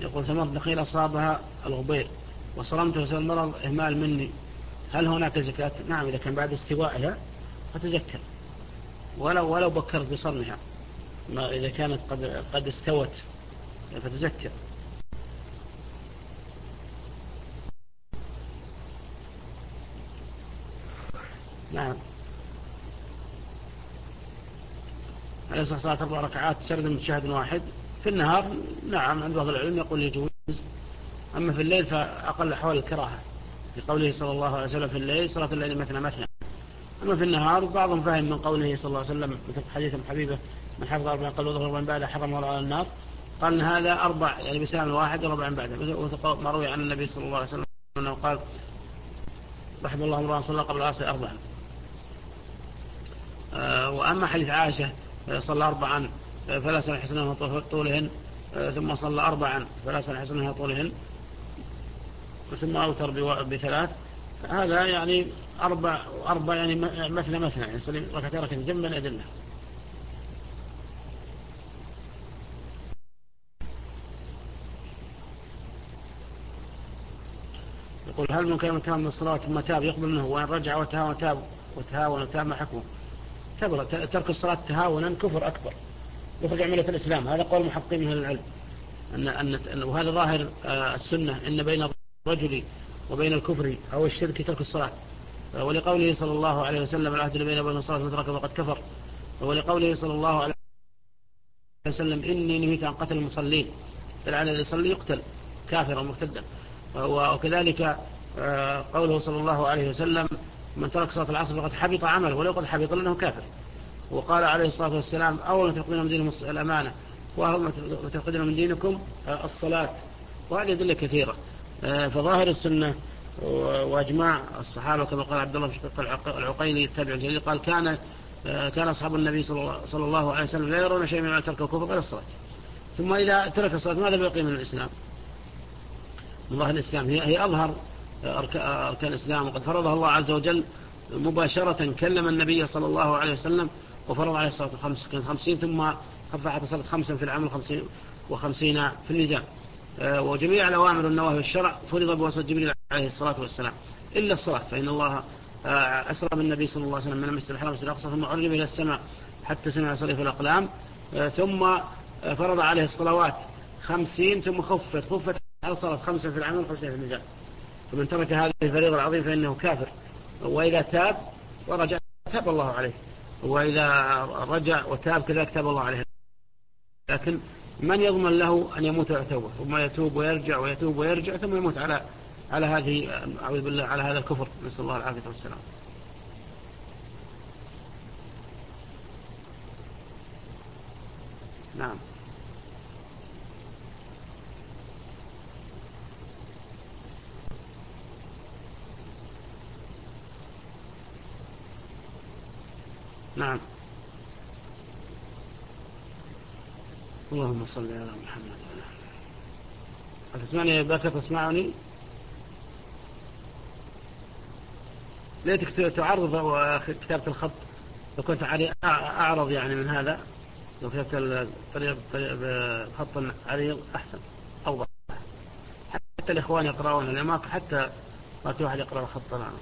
يقول ثمرة نخيل أصابها الغبير وصرمت وسأل المرض إهمال مني، هل هناك زكاة؟ نعم، إذا كان بعد استوائها فتزكى ولو بكرت بصرمها، إذا كانت قد استوت فتزكى. نعم. على صلاة 4 ركعات سرد من شهد واحد في النهار، نعم، عند بعض العلم يقول يجوز، أما في الليل فأقل حول الكراهة لقوله صلى الله عليه وسلم في الليل صلاة الليل مثنى مثنى. أما في النهار بعضهم فهم من قوله صلى الله عليه وسلم مثل حديث حبيبه من حفظ 40 قال وظهر 40 بعد حرم الله على النار، قال إن هذا 4 يعني بسلام واحد و40 بعده، مثل ما روي عن النبي صلى الله عليه وسلم أنه قال رحم الله امرأ صلى قبل العصر 4. وأما حديث عائشة صلى 4 فلا سنة حسنها طولهن ثم صلى 4 فلا سنة حسنها طولهن ثم أوتر ب3، هذا يعني 4 يعني مثنى مثنى، يعني صلي ركعتين جنبا أدلة. يقول هل من كان متهاون من الصلاة ثم تاب يقبل منه، وإن رجع وتهاون ما حكمه؟ ترك الصلاة تهاونا كفر أكبر، يخرج عن ملة الإسلام، هذا قول محقق من العلم، وهذا ظاهر السنة إن بين الرجل وبين الكفر أو الشرك ترك الصلاة، ولقوله صلى الله عليه وسلم العهد بين وبين الصلاة من ترك فقد كفر، ولقوله صلى الله عليه وسلم إني نهيت عن قتل المصلين، فالعن الذي يصلي يقتل كافرا مرتدا. وكذلك قوله صلى الله عليه وسلم من ترك صلاة العصر فقد حبط عمله ولو قد حبط لأنه كافر. وقال عليه الصلاة والسلام أول ما تفقدون من دينكم الأمانة وأول ما تفقدون من دينكم الصلاة، وهذه أدلة كثيرة. فظاهر السنة وأجماع الصحابة كما قال عبد الله بن شقيق العقيلي التابع الجليل قال كان أصحاب النبي صلى الله عليه وسلم لا يرون شيء من ترك الكفر غير الصلاة. ثم إذا ترك الصلاة ماذا بقي من الإسلام؟ الله الإسلام هي أظهر أركان الإسلام، وقد فرضها الله عز وجل مباشرة، كلم النبي صلى الله عليه وسلم وفرض عليه الصلاة 5 كانت 50 ثم خفف حتى صارت 5 في العمل 50 في اللزام. وجميع الأوامر والنواهي والشرع فرض بواسطة جبريل عليه الصلاة والسلام إلا الصلاة، فإن الله أسرى بالنبي صلى الله عليه وسلم من المسجد الحرام إلى الأقصى ثم عرج إلى السماء حتى سمع صريف الأقلام، ثم فرض عليه الصلوات 50 ثم خفت على صلاة 5 في العمل 5 في اللزام. فمن ترك هذه الفريضة العظيمة فإنه كافر، وإذا تاب ورجع تاب الله عليه، وإذا رجع وتاب كذلك تاب الله عليه. لكن من يضمن له أن يموت ويتوب ثم يتوب ويرجع ويتوب ويرجع ثم يموت على هذه أعوذ بالله على هذا الكفر، نسأل الله العافية والسلام. نعم. نعم. اللهم صل على محمد. أتسمعني باكر تسمعني؟ ليتك تعرض كتابة الخط، لو كنت أعرض يعني من هذا، لو كتبت الخط عريض أحسن أوضح، حتى الإخوان يقرأون الأماك، حتى ما في واحد يقرأ الخط معه.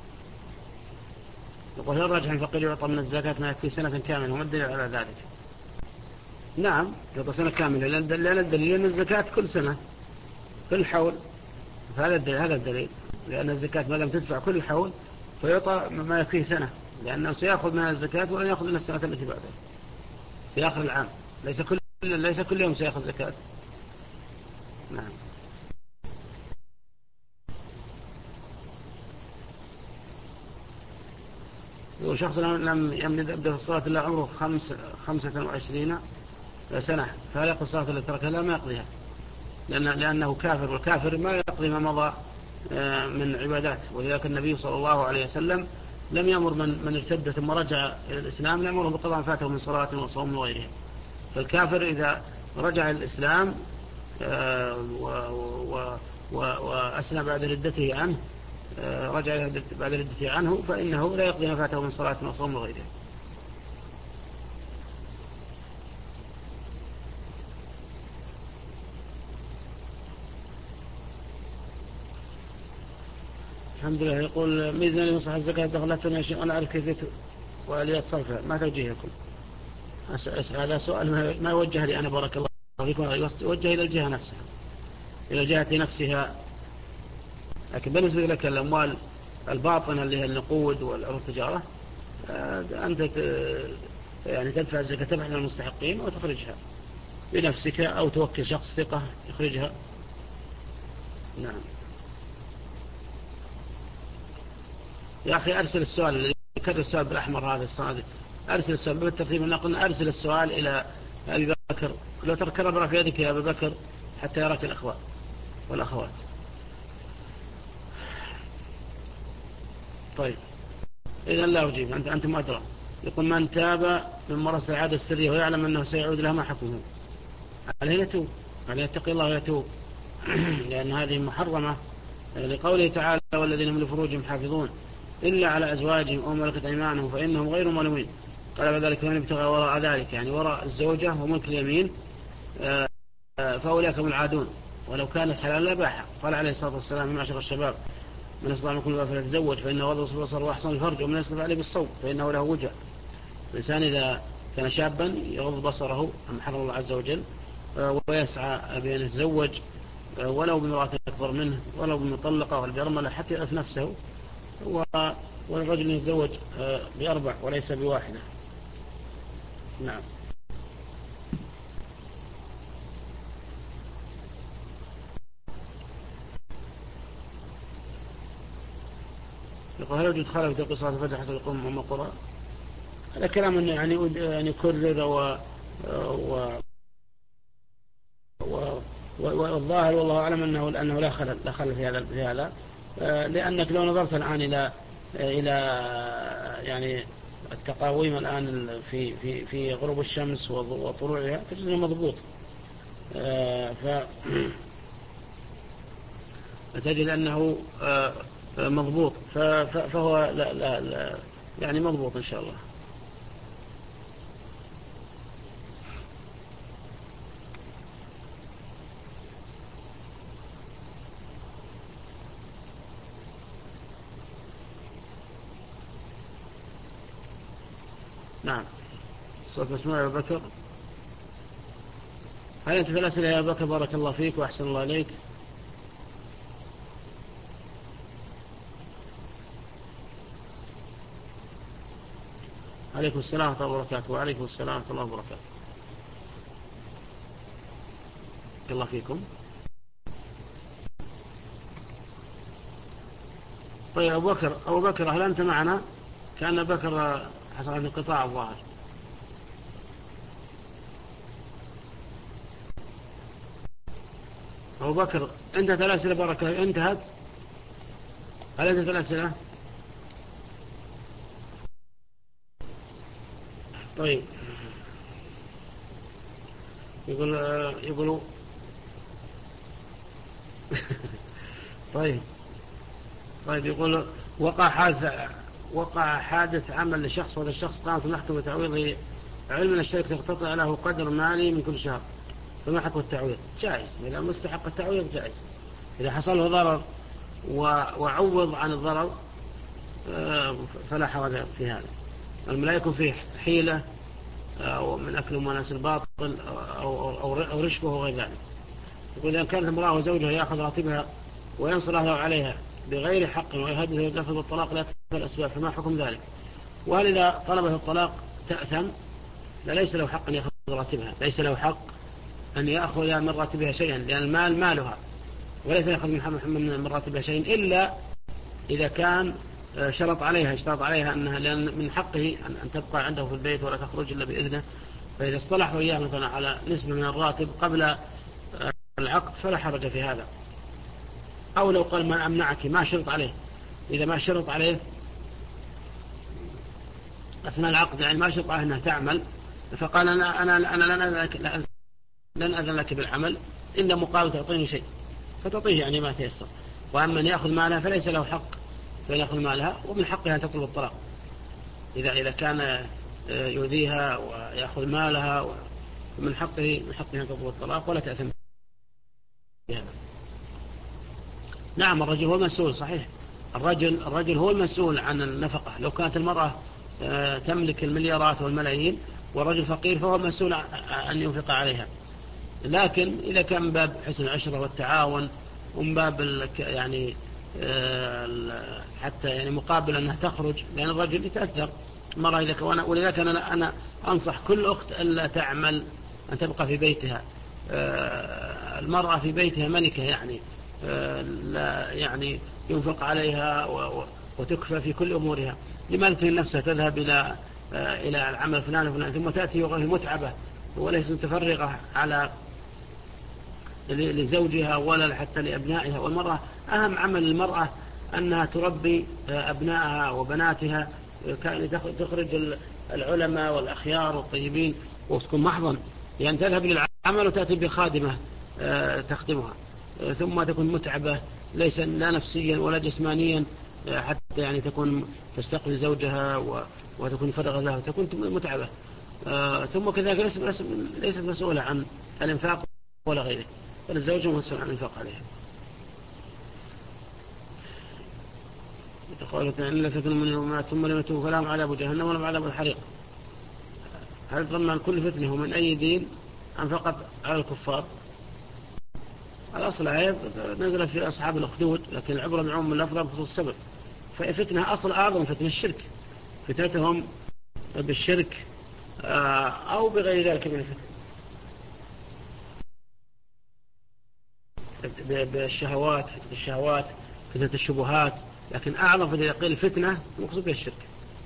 يقول هل راجح الفقير يعطى من الزكاة ما يكفي سنة كاملة؟ وما الدليل على ذلك؟ نعم يعطى سنة كاملة، لأن الدليل أن الزكاة كل سنة كل حول، هذا الدليل، لأن الزكاة ما لم تدفع كل حول فيعطى ما يكفيه سنة، لأنه سيأخذ من الزكاة ولن يأخذ من السنة التي بعدها في آخر العام، ليس كل يوم سيأخذ زكاة. نعم. وشخص لم يبدأ في الصلاة إلا عمره 25 سنة، فهل يقضي الصلاة التي تركها؟ لا، ما يقضيها، لأنه كافر، والكافر ما يقضي ما مضى من عبادات. ولذلك النبي صلى الله عليه وسلم لم يأمر من ارتد ثم رجع إلى الإسلام لا يأمره بقضاء فاته من صلاة وصوم وغيرها. فالكافر إذا رجع الإسلام وأسلم بعد ردته عنه، رجع بعد ردته عنه، فإنه لا يقضي ما فاته من صلاة وصوم وغيرها. الحمد لله. يقول ميزانية مصلحة الزكاة دخلتنا شيء أنا أعرف كيف وآليات صرفها، ما توجيهكم؟ هذا سؤال ما يوجه لي أنا بارك الله فيكم، يوجه إلى الجهة نفسها، إلى الجهة نفسها. لكن بالنسبة لك الأموال الباطنة اللي هي النقود والعروض التجارة، أنت يعني تدفع الزكاة تبعا للمستحقين وتخرجها بنفسك أو توكل شخص ثقة يخرجها. نعم. يا أخي أرسل السؤال اللي يكرر السؤال بالأحمر هذا الصادق، أرسل السؤال بالترتيب أن قلنا أرسل السؤال إلى أبي بكر، لو تركب في يدك يا أبي بكر حتى يراك الأخوة والأخوات. طيب إذن لا أجيب، أنتم أدرى. يقول من تاب من مرض العادة السرية ويعلم أنه سيعود لها ما حكمه؟ عليه يتوب، عليه يتقي الله ويتوب لأن هذه محرمة لقوله تعالى والذين من فروجهم حافظون إلا على أزواجهم أو ملكت أيمانهم فإنهم غير ملومين. قال بذلك من ابتغى وراء ذلك، يعني وراء الزوجة وملك اليمين، فأولئك هم العادون ولو كانت حلال لا باحة. قال عليه الصلاة والسلام من معشر الشباب من استطاع منكم الباء فليتزوج فإنه غض البصر وأحسن الفرج، ومن يستطع عليه بالصوم فإنه له وجه. الإنسان إذا كان شابا يغض بصره عن حرم الله عز وجل ويسعى بأن يتزوج ولو بامرأة أكبر منه ولو بمطلقة والبرملة حتى يعرف نفسه، والرجل يتزوج بأربع وليس بواحدة. نعم. يقول هل يوجد خلف في صلاة الفجر حسب القوم أم القرى؟ هذا كلام يعني يكرر والظاهر والله أعلم أنه لا خلل في هذا لأنك لو نظرت الآن إلى يعني التقاويم الآن في غروب الشمس وطلوعها تجد مضبوط، فتجد أنه مضبوط، فهو لا يعني مضبوط إن شاء الله. نعم. صوت مسموع يا أبو بكر. هل أنت في الأسئلة يا أبو بكر؟ بارك الله فيك وأحسن الله عليك. عليكم السلام ورحمة الله وبركاته. وعليكم السلام ورحمة الله وبركاته. بارك الله فيكم. طيب أبو بكر هل أنت معنا؟ كان بكر حصل عنه انقطاع الظاهر. أبو بكر انتهت الأسئلة بارك الله انتهت. هل انتهت الأسئلة؟ طيب يقولوا طيب يقول وقع حادث عمل لشخص، وهذا الشخص قامت المحكمة بتعويضه علم من الشركة تقتطع له قدر مالي من كل شهر، فما حكم التعويض؟ جائز، إذا مستحق التعويض جائز. إذا حصل له ضرر وعوض عن الضرر فلا حرج في هذا. لما لا يكون فيه حيلة أو من أكل مناس الباطل أو رشوة وغير ذلك. يقول إذا كانت امرأة وزوجها يأخذ راتبها وينصر أهله عليها بغير حق ويهدد يدفض الطلاق لا تفعل الأسباب، فما حكم ذلك؟ وهل إذا طلبه الطلاق تأثم؟ لا، ليس له حق أن يأخذ راتبها، ليس له حق أن يأخذ من راتبها شيئا، لأن المال مالها وليس يأخذ من راتبها شيئا إلا إذا كان اشترط عليها أنها، لأن من حقه أن تبقى عنده في البيت ولا تخرج إلا بإذنه. فإذا اصطلحوا إياه مثلا على نسبة من الراتب قبل العقد فلا حرج في هذا. أو لو قال ما أمنعك، ما شرط عليه، إذا ما شرط عليه أثناء العقد يعني ما شرط عليه أنها تعمل، فقال أنا لن أذن لك بالعمل إلا مقابل تعطيني شيء، فتعطيه يعني ما تيسر. وأما أن يأخذ مالها فليس له حق فإن يأخذ مالها، ومن حقها أن تطلب الطلاق إذا كان يؤذيها ويأخذ مالها، ومن حقها أن تطلب الطلاق ولا تأثم بها. نعم الرجل هو مسؤول صحيح، الرجل هو المسؤول عن النفقة. لو كانت المرأة تملك المليارات والملايين والرجل فقير فهو المسؤول أن ينفق عليها. لكن إذا كان من باب حسن العشرة والتعاون ومن باب يعني حتى يعني مقابل أنها تخرج، لأن الرجل يتأثر مرة إذا كان. ولذلك أنا أنصح كل أخت ألا تعمل، أن تبقى في بيتها. المرأة في بيتها ملكة، يعني لا يعني ينفق عليها وتكفى في كل أمورها. لماذا تجد نفسها تذهب إلى العمل فلان ثم تأتي وهي متعبة وليس متفرغة على لزوجها ولا حتى لأبنائها. والمرأة أهم عمل المرأة أنها تربي أبنائها وبناتها، تخرج العلماء والأخيار والطيبين وتكون محضن. يعني تذهب للعمل وتأتي بخادمة تخدمها، ثم تكون متعبة ليس لا نفسيا ولا جسمانيا، حتى يعني تكون تستقبل زوجها وتكون فرغة له، تكون متعبة. ثم كذلك ليست مسؤولة عن الإنفاق ولا غيره، بل الزوج مسؤول عن الإنفاق عليها. قالت إلا فتن من يومات ثم لم يتوب فلهم عذاب جهنم ولهم عذاب الحريق. هل ضمن كل فتنة ومن أي دين أم فقط على الكفار؟ الأصل عيب نزل في أصحاب الأخدود، لكن العبرة بعموم اللفظ بخصوص السبب. ففتنة أصل أعظم فتنة الشرك، فتنتهم بالشرك أو بغير ذلك من بالشهوات، فتنة الشبهات. لكن أعظم فتنة يقول فتنة مقصود بها الشرك.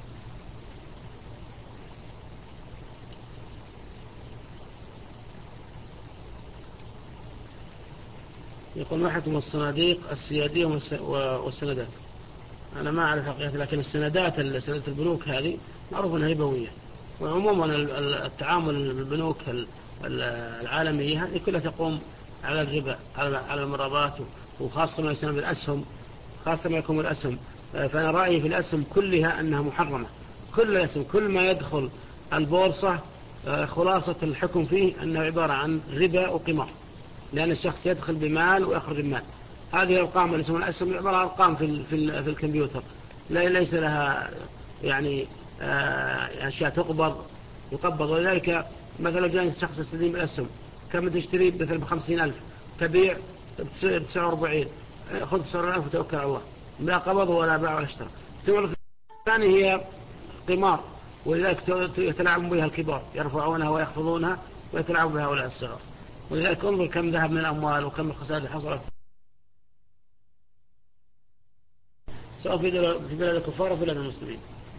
يقول ما حكم الصناديق السيادية والسندات؟ أنا ما أعرف حقيقة، لكن السندات البنوك هذه معروف أنها ربوية. وعموما التعامل بالبنوك العالمية هذه كلها تقوم على الربا، على المرابات، وخاصة ما يسمى بالأسهم، خاصة ما يكون الأسهم. فأنا رأيي في الأسهم كلها أنها محرمة. كل الأسهم، كل ما يدخل البورصة خلاصة الحكم فيه أنه عبارة عن ربا وقمار، لأن الشخص يدخل بمال ويخرج بمال. هذه الأرقام اللي يسمونها الأسهم عبارة عن أرقام في الكمبيوتر، ليس لها يعني أشياء يقبض. ولذلك مثلا جاء الشخص يستدين بالأسهم، كم تشتري مثلا ب50,000 تبيع ب49، خذ ب9,000 وتوكل على الله، لا قبض ولا باع ولا اشترى. الثمرة الثانية هي قمار، ولذلك يتلاعبون بها الكبار، يرفعونها ويخفضونها ويتلاعبون بها هؤلاء الصغار. ولذلك انظر كم ذهب من الأموال وكم الخسائر حصلت سواء في بلاد الكفار وفي بلاد المسلمين.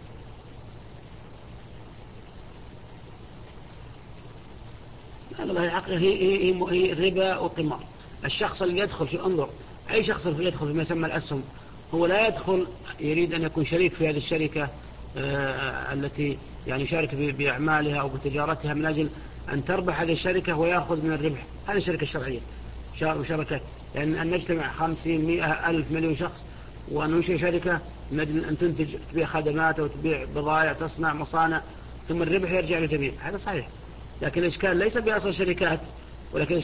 لا الحقيقة هي ربا وقمار. الشخص اللي يدخل في انظر أي شخص يدخل فيما يسمى الأسهم، هو لا يدخل يريد أن يكون شريك في هذه الشركة التي يعني يشارك بأعمالها أو بتجارتها من أجل أن تربح هذه الشركة ويأخذ من الربح. هذه الشركة الشرعية مشاركات، يعني أن نجتمع 50 100 ألف مليون شخص وأن ننشئ شركة من أجل أن تنتج، تبيع خدمات أو تبيع بضائع، تصنع مصانع، ثم الربح يرجع للجميع. هذا صحيح، لكن الإشكال ليس بأصل شركات، ولكن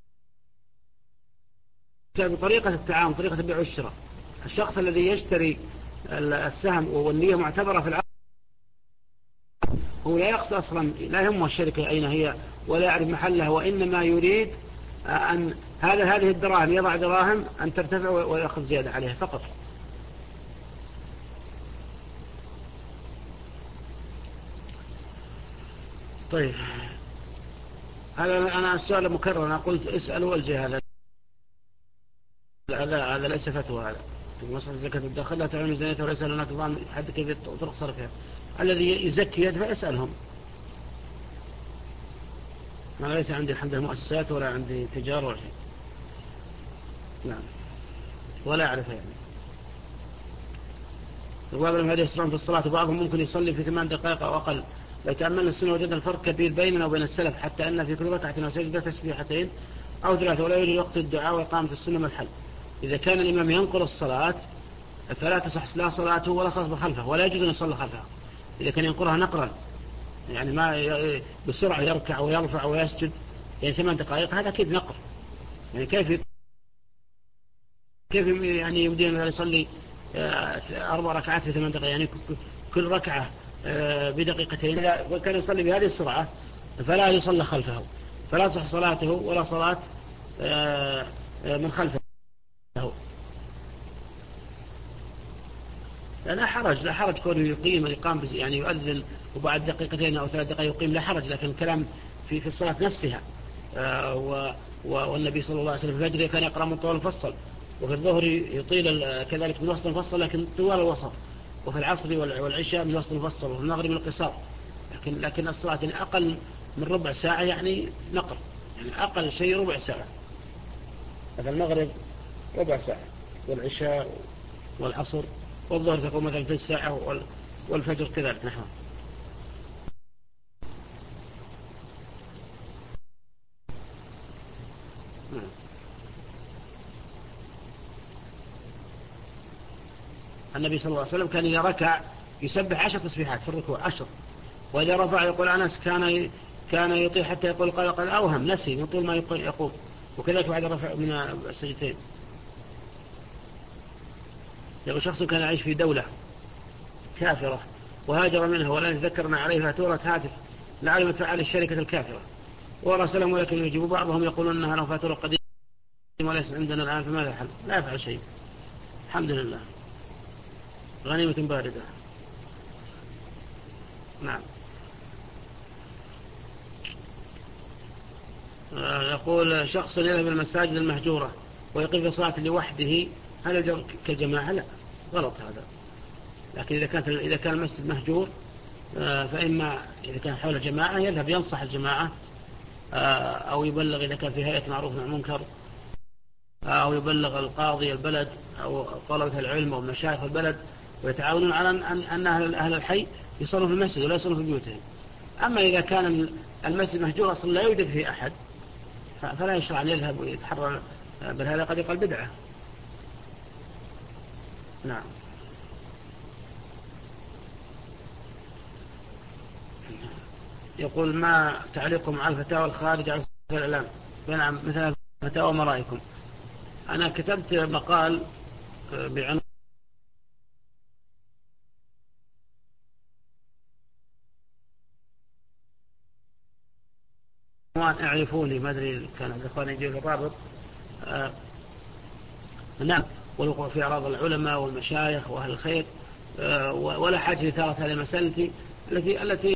بطريقة التعامل، طريقة البيع والشراء. الشخص الذي يشتري السهم والنية معتبرة في العقد، هو لا يقصد أصلا، لا يهمه الشركة أين هي ولا يعرف محلها، وإنما يريد أن هذه الدراهم يضع دراهم أن ترتفع ويأخذ زيادة عليها فقط. طيب هذا أنا السؤال مكرر، أنا قلت اسألوا الجهة، هذا ليس فتوى. هذا في مصر زكاة الدخل لا تعلم ميزانيته وليس هناك نظام حد كيف طرق صرفها. الذي يزكي يدفع يسألهم. أنا ليس عندي الحمد لله مؤسسات ولا عندي تجارة ولا شيء، نعم، ولا أعرفها يعني. وبعضهم هذا يسرون في الصلاة وبعضهم ممكن يصلي في 8 دقائق أو أقل. لو تأملنا السنة وجدنا الفرق كبير بيننا وبين السلف، حتى أن في كل ركعة وسجدة تسبيحتين أو 3، ولا يوجد وقت الدعاء وإقامة السنة محل. إذا كان الإمام ينقر الصلاة فلا تصح لا صلاته ولا صلاة خلفه، ولا يجوز أن يصلي خلفه إذا كان ينقرها نقرا، يعني ما بسرعة يركع ويرفع ويسجد، يعني 8 دقائق، هذا كيف نقر؟ يعني كيف يعني يمدين أن يصلي 4 ركعات في 8 دقائق، يعني كل ركعة بدقيقتين، وكان يصلي بهذه السرعة فلا يصلى خلفه، فلا تصح صلاته ولا صلاة من خلفه. لا حرج كونه يقيم الإقام، يعني يؤذن وبعد دقيقتين أو 3 دقائق يقيم، لا حرج، لكن الكلام في الصلاة نفسها. والنبي صلى الله عليه وسلم في الفجر كان يقرأ من طول الفصل، وفي الظهر يطيل كذلك من وسط المفصل لكن طوال الوسط، وفي العصر والعشاء من وسط المفصل، وفي المغرب من القصار. لكن الصلاة أقل من ربع ساعة يعني نقر، يعني أقل شيء ربع ساعة. في المغرب ربع ساعة، والعشاء والعصر والظهر تكون مثلا في الساعة، والفجر كذلك نحو. النبي صلى الله عليه وسلم كان إذا ركع يسبح 10 تسبيحات في الركوع 10، وإذا رفع يقول أنس كان يطيل حتى يقول قال أوهم نسي من طول ما يقوم، وكذلك بعد رفع من السجدتين. يقول شخص كان يعيش في دولة كافرة وهاجر منها، والآن ذكرنا عليه فاتورة هاتف لعلم فعل الشركة الكافرة، ورسلهم ولكن يجيبوا بعضهم يقولون أنها لو فاتورة قديمة وليس عندنا الآن، فماذا الحل؟ لا يفعل شيء، الحمد لله، غنيمة باردة. نعم. يقول شخص يذهب المساجد المهجورة ويقف في صلاة لوحده، هل يجر كالجماعة؟ لا، غلط هذا. لكن إذا كان المسجد مهجور فإما إذا كان حول الجماعة يذهب ينصح الجماعة، أو يبلغ إذا كان في هيئة معروف عن المنكر، أو يبلغ القاضي البلد أو طلبة العلم أو مشايخ البلد، ويتعاونون على أن أهل الحي يصلوا في المسجد ولا يصلوا في بيوتهم. أما إذا كان المسجد مهجور أصلا لا يوجد فيه أحد، فلا يشرع أن يذهب ويتحرر، بل هذا قد يقال بدعة. نعم. يقول ما تعليقكم على الفتاوى الخارج عن الإعلام؟ نعم، مثل فتاوى ما رأيكم؟ أنا كتبت مقال بعنوان اعرفوني، ما أدري كان الإخوان يجيب الرابط. نعم، والوقوع في أعراض العلماء والمشايخ وأهل الخير، ولا حاجة لثارة هذه المسألة التي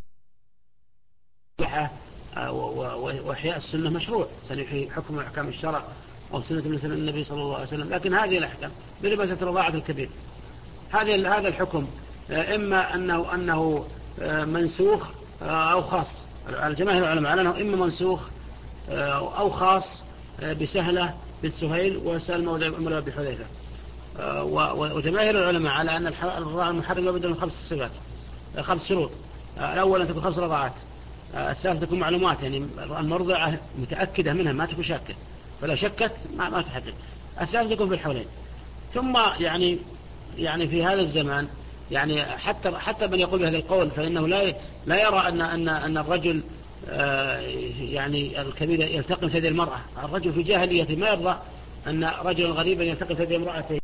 وإحياء السنة مشروع، سنحيي حكم أحكام الشرع أو سنة من سنة النبي صلى الله عليه وسلم. لكن هذه الأحكام بلباسة رضاعة الكبير، هذا الحكم إما أنه منسوخ أو خاص. الجماهير العلماء على أنه إما منسوخ أو خاص بسهلة بنت سهيل وسلمى ومولى أبي حذيفة. وجماهير العلماء على أن الرضاعة المحرمة لابد من 5 شروط. الأول أن تكون 5 رضاعات، الثالث تكون معلومات، يعني المرضعة متأكدة منها ما تكون شاكة، فلا شكت ما تحدد. الثالث يكون في الحولين. ثم يعني في هذا الزمان يعني حتى من يقول بهذا القول فإنه لا يرى أن الرجل يعني الكبير يلتقم ثدي المرأة. الرجل في جاهلية ما يرضى أن رجل غريبا يلتقم ثدي امرأته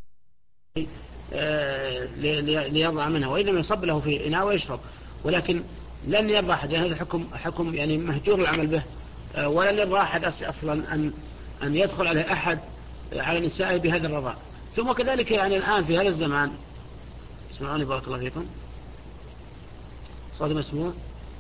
ليرضع منها، وإنما يصب له في إناء ويشرب. ولكن لن يرضى أحد، يعني هذا حكم يعني مهجور العمل به، ولن يرضى أحد أصلا أن يدخل عليه أحد على نسائه بهذا الرضاع. ثم كذلك يعني الآن في هذا الزمان، اسمعوني بارك الله فيكم، صوت مسموع.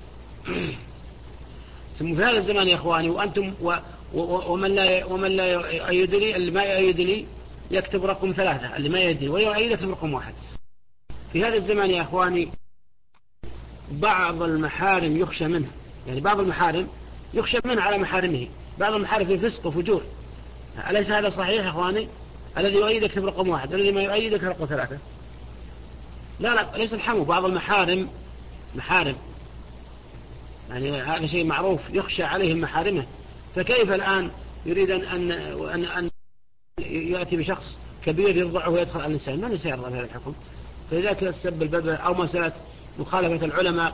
ثم في هذا الزمان يا إخواني وأنتم ومن لا يدري، اللي ما يدري يكتب رقم 3، اللي ما يدري ويؤيد يكتب رقم 1. في هذا الزمان يا إخواني بعض المحارم يخشى منه، يعني بعض المحارم يخشى منه على محارمه، بعض المحارم في فسق وفجور. أليس هذا صحيح يا إخواني؟ الذي يؤيد يكتب رقم 1، الذي ما يؤيد يكتب رقم 3. لا ليس الحمو، بعض المحارم محارم، يعني هذا شيء معروف يخشى عليهم محارمه. فكيف الآن يريد أن يأتي بشخص كبير يرضعه ويدخل على النساء؟ من يسيرضى بهذا الحكم؟ فلذلك السب البذل أو مسألة مخالفة العلماء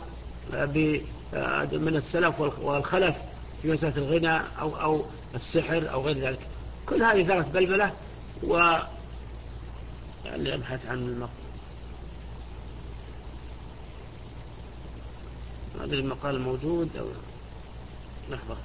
من السلف والخلف في مسألة الغنى أو السحر أو غير ذلك، كل هذه ثلاث بلبلة يعني أبحث عن المقال. هذا المقال موجود أو لحظة.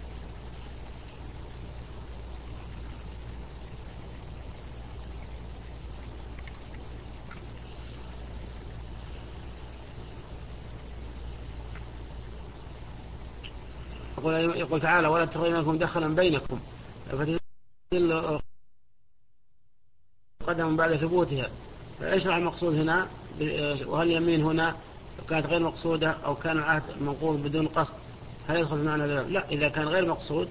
يقول تعالى ولا تخرجنكم دخلا بينكم فتزل قدم بعد ثبوتها. فإيش المقصود هنا؟ وهل يمين هنا كانت غير مقصودة أو كان العهد منقوض بدون قصد هل يدخل معنا؟ لا، إذا كان غير مقصود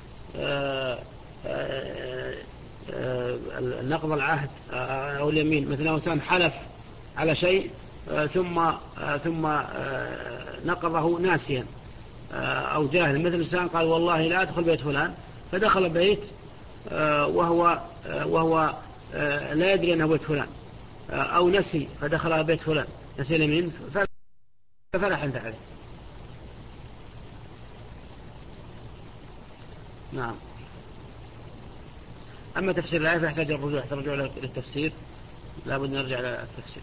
نقض العهد أو اليمين. مثلا إنسان حلف على شيء ثم نقضه ناسيا أو جاهل. مثل إنسان قال والله لا أدخل بيت فلان فدخل بيت وهو لا يدري أنه بيت فلان، أو نسي فدخل بيت فلان نسي اليمين فلا حنث عليه. نعم. أما تفسير الآية فيحتاج الرجوع للتفسير، لا بد نرجع للتفسير.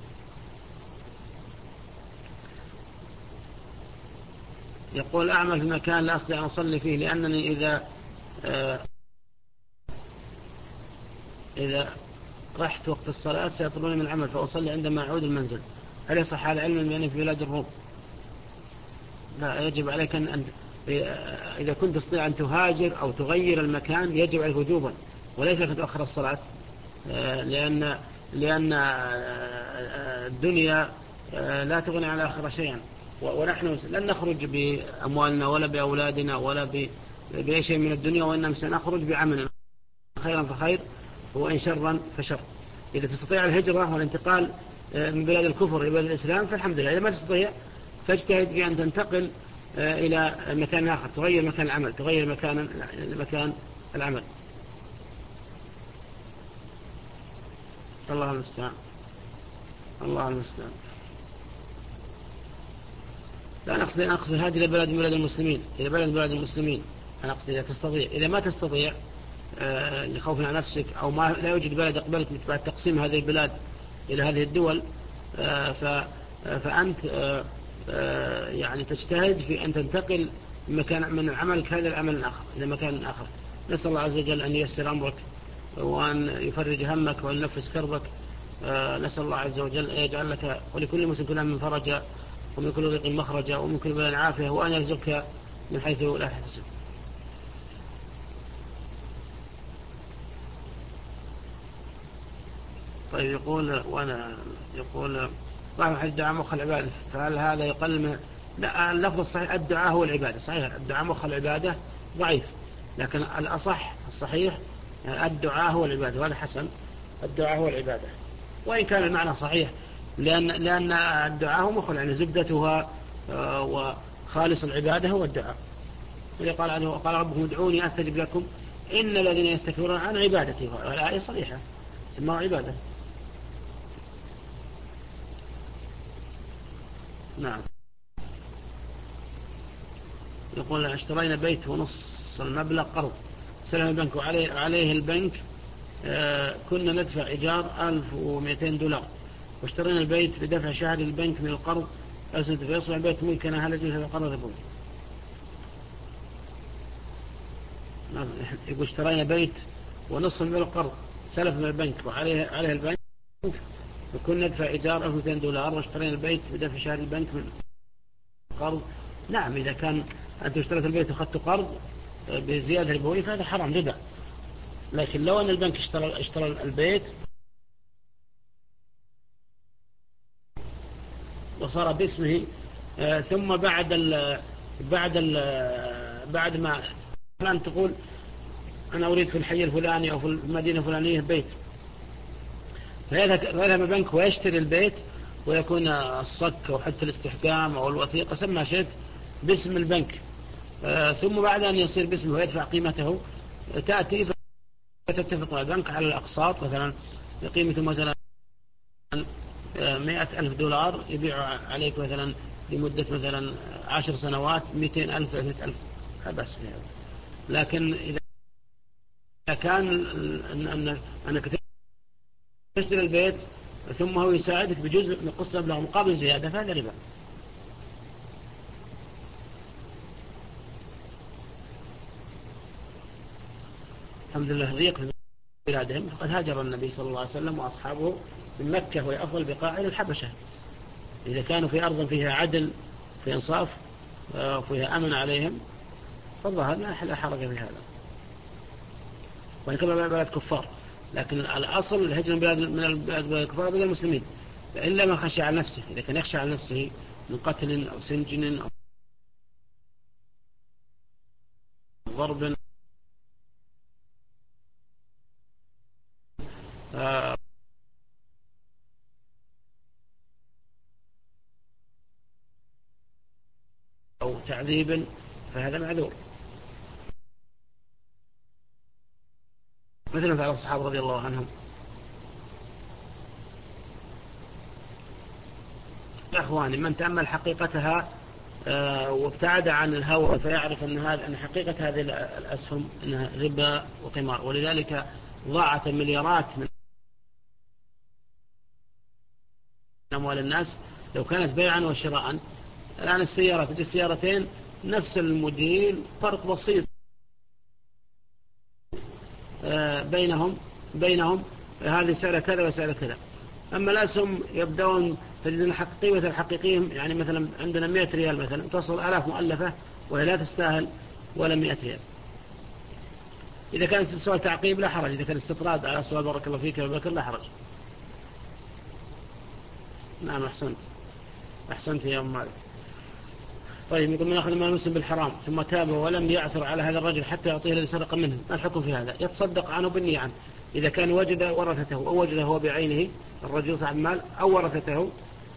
يقول أعمل في مكان لا أستطيع أن أصلي فيه لأنني إذا رحت وقت الصلاة سيطلبوني من العمل فأصلي عندما أعود المنزل. هل يصح هذا علما بأني في بلاد الروم؟ لا، يجب عليك أن إذا كنت تستطيع أن تهاجر أو تغير المكان يجب عليك وجوبا، وليس أن تؤخر الصلاة، لأن الدنيا لا تغني على آخر شيئا، ونحن لن نخرج بأموالنا ولا بأولادنا ولا بأي شيء من الدنيا، وإنما سنخرج بعملنا خيرا فخير وإن شرا فشر. إذا تستطيع الهجرة والانتقال من بلاد الكفر إلى بلاد الإسلام فالحمد لله. إذا ما تستطيع فاجتهد في أن تنتقل إلى مكان آخر، تغير مكان العمل، تغير مكان العمل. الله المستعان. الله المستعان. لا نقصد هذه إلى بلد من بلاد المسلمين، إلى بلد من بلاد المسلمين. أنا أقصد إذا تستطيع. إذا ما تستطيع لخوف على نفسك أو لا يوجد بلد يقبلك بعد تقسيم هذه البلاد إلى هذه الدول، فأنت يعني تجتهد في أن تنتقل من عملك هذا العمل الآخر إلى مكان آخر. نسأل الله عز وجل أن ييسر أمرك وأن يفرج همك وأن ينفس كربك. نسأل الله عز وجل أن يجعل لك ولكل مسلم كل من فرجا ومن كل ضيق مخرجا ومن كل بلاء عافية، وأن يرزقك من حيث لا تحتسب. طيب يقول واحد حد دعاء مخ العبادة، فهل هذا يقل من؟ لا، اللفظ الصحيح الدعاء هو العبادة. صحيح الدعاء مخ العبادة ضعيف، لكن الأصح الصحيح الدعاء هو العبادة، وهذا حسن. الدعاء هو العبادة، وإن كان المعنى صحيح، لأن الدعاء هو مخ، يعني زبدتها وخالص العبادة هو الدعاء. قال ربكم ادعوني أستجب لكم إن الذين يستكبرون عن عبادتي. والآية صريحة سماه عبادة. نعم. يقول اشترينا بيت ونص المبلغ قرض، سلم البنك وعليه البنك كنا ندفع إيجار 1200 دولار، واشترينا البيت بدفع شهري البنك من القرض فيصبح البيت ملكنا. هل يجوز هذا القرض يقول؟ يقول اشترينا بيت ونص المبلغ قرض، سلف من البنك وعليه البنك، وكنا ندفع إيجار 1200 دولار، واشترينا البيت بدفع شهري البنك من القرض. نعم، إذا كان أنت اشتريت البيت وأخذت قرض بزيادة ربوية فهذا حرام ربا. لكن لو أن البنك اشترى البيت وصار باسمه ثم بعد ما الآن تقول أنا أريد في الحي الفلاني أو في المدينة الفلانية بيت، فيذهب البنك ويشتري البيت ويكون الصك أو حتى الاستحكام أو الوثيقة سمى شيء باسم البنك، ثم بعد أن يصير باسمه ويدفع قيمته تأتي فتتفق مع البنك على الأقساط، مثلا قيمته مثلا 100,000 دولار، يبيع عليك مثلا لمدة مثلا 10 سنوات 200,000 300,000، لا بأس فيها. لكن إذا كان أنك يشتري البيت ثم هو يساعدك بجزء من قسط مبلغ مقابل زيادة، فهذا ربا. الحمد لله ضيق في بلادهم، فقد هاجر النبي صلى الله عليه وسلم وأصحابه من مكة وهي أفضل بقاع إلى الحبشة. إذا كانوا في أرض فيها عدل في إنصاف وفيها أمن عليهم فالظاهر لا حرج في هذا، وإن كما بلاد كفار، لكن الأصل الهجرة من البلاد الكفار بين المسلمين، إلا ما خشى على نفسه. إذا كان يخشى على نفسه من قتل أو سجن أو ضرب أو تعذيب فهذا معذور، مثل فعل الصحابة رضي الله عنهم. يا أخواني، من تأمل حقيقتها وابتعد عن الهوى فيعرف أن حقيقة هذه الأسهم أنها ربا وقمار، ولذلك ضاعت المليارات من أموال الناس لو كانت بيعا وشراء. الآن السيارة تجي السيارتين نفس الموديل، فرق بسيط بينهم هذه سعر كذا وسعر كذا. أما الأسهم يبدأون تجدون قيمة الحقيقيهم، يعني مثلا عندنا 100 ريال مثلا تصل آلاف مؤلفة وهي لا تستاهل ولا 100 ريال. إذا كان السؤال تعقيب لا حرج، إذا كان استطراد على سؤال بارك الله فيك يا أبو بكر لا حرج. نعم أحسنت يا أم مالك. طيب، يقول من أخذ مال المسلم بالحرام ثم تاب ولم يعثر على هذا الرجل حتى يعطيه الذي سرق منه، ما الحكم في هذا؟ يتصدق عنه بالنية عنه، إذا كان وجد ورثته أو وجده هو بعينه الرجل صاحب المال أو ورثته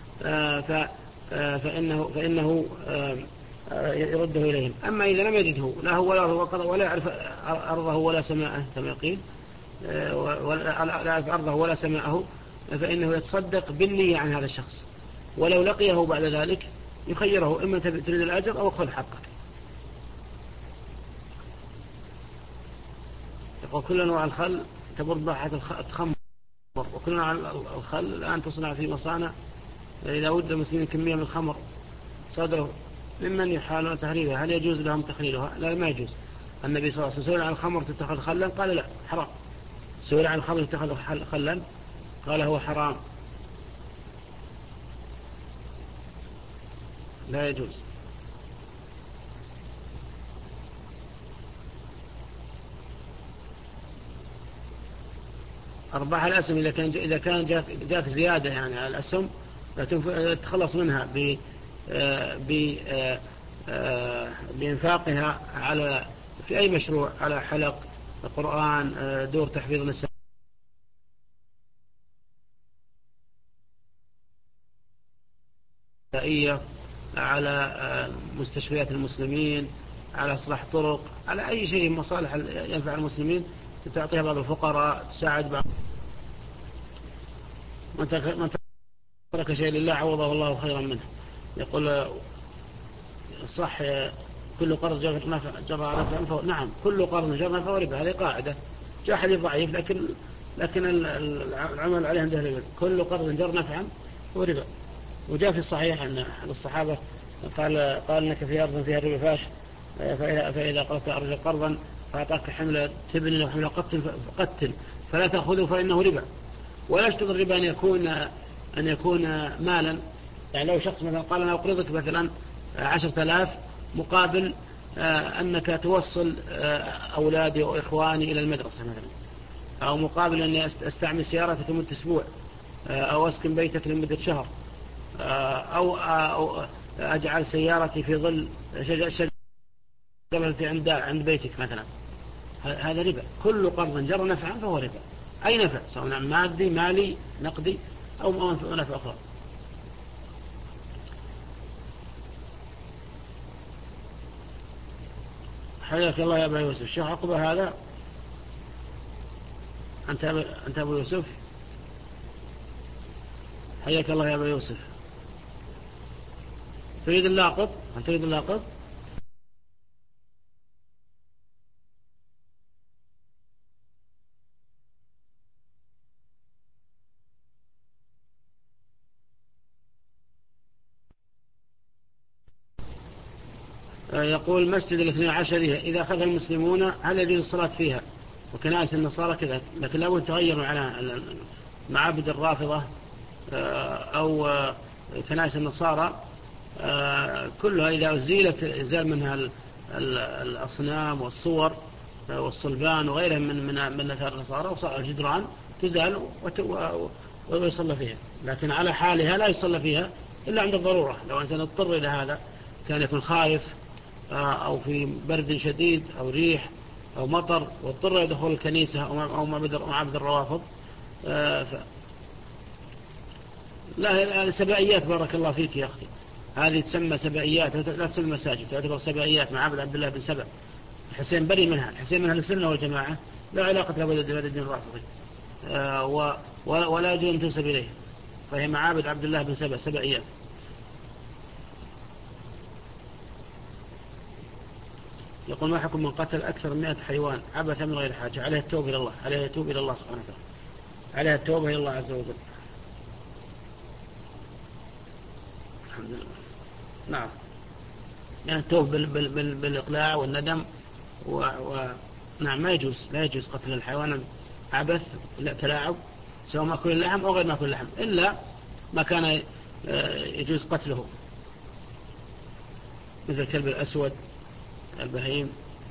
فإنه يرده إليهم. أما إذا لم يجده لا هو ولا يعرف أرضه ولا سماءه كما يقيل، لا يعرف أرضه ولا سماءه، فإنه يتصدق بالنية عن هذا الشخص، ولو لقيه بعد ذلك يخيره إما تريد الأجر أو خذ حقك. يقول كل أنواع الخل تبرد بحث الخمر، وكل أنواع الخل الآن تصنع في مصانع، إذا وجد المسلمين كمية من الخمر صدروا ممن يحاولون تهريبها، هل يجوز لهم تخليلها؟ لا، ما يجوز. النبي صلى الله عليه وسلم سئل عن الخمر تتخذ خلا قال لا حرام، سئل عن الخمر تتخذ خلا قال هو حرام لا يجوز. أرباح الأسهم إذا كان جاك زيادة يعني على الأسهم تخلص منها بإنفاقها على في أي مشروع، على حلق القرآن، دور تحفيظ نسائية، على مستشفيات المسلمين، على إصلاح طرق، على أي شيء مصالح ينفع المسلمين تعطيها بعض الفقراء، تساعد بعض. من ترك شيء لله عوضه الله خيرا منه. يقول صح كل قرض جر على نفع، نعم كل قرض جر نفع ربا، هذه قاعدة. جاء حديث ضعيف لكن العمل عليه عنده ربا، كل قرض جر نفعا هو ربا. وجاء في الصحيح أن الصحابة قال إنك في أرض فيها ربا فاش، فإذا قلت أرجو قرضا فأعطاك حمل تبن وحمل قتل فلا تأخذه فإنه ربا. ولا يشترط الربا أن يكون مالا، يعني لو شخص مثلا قال أنا أقرضك مثلا 10,000 مقابل أنك توصل أولادي وإخواني إلى المدرسة مثلا، أو مقابل أني أستعمل سيارتك لمدة أسبوع، أو أسكن بيتك لمدة شهر، أو أجعل سيارتي في ظل شجرة عند بيتك مثلا، هذا ربا. كل قرض جر نفعا فهو ربا، أي نفع سواء مادي مالي نقدي أو نفع أخرى. حياك الله يا أبا يوسف. شو عقب هذا؟ أنت أبو يوسف؟ حياك الله يا أبا يوسف. تريد اللاقط؟ هل تريد اللاقط؟ يقول مسجد 12 إذا أخذ المسلمون هل يجوز الصلاة فيها؟ وكنائس النصارى كذا، لكن لو تغيروا على معابد الرافضة أو كنائس النصارى كلها إذا زال منها الأصنام والصور والصلبان وغيرها من أثار النصارى وصار الجدران تزال ويصلى فيها، لكن على حالها لا يصلى فيها إلا عند الضرورة. لو أنسان اضطر إلى هذا كان يكون خائف أو في برد شديد أو ريح أو مطر واضطر يدخل الكنيسة أو معبد الروافض لا سبائيات. بارك الله فيك يا أختي، هذه تسمى سبائيات، لا تسمى مساجد، تعتبر سبائيات. معابد عبد الله بن سبأ الحسين بري منها، الحسين منها السنة والجماعة، لا علاقة له بالدين الرافضي ولا يجوز أن تنسب إليه، فهي معابد عبد الله بن سبأ سبائيات. يقول ما حكم من قتل أكثر من 100 حيوان عبثا من غير حاجة؟ عليه التوبة إلى الله، عليه يتوب إلى الله سبحانه وتعالى، عليه التوبة إلى الله عز وجل. الحمد لله. نعم، يعني التوبة بالإقلاع والندم نعم ما يجوز، لا يجوز قتل الحيوان عبث لا تلاعب، سواء مأكل اللحم أو غير مأكل اللحم، إلا ما كان يجوز قتله مثل الكلب الأسود البهيم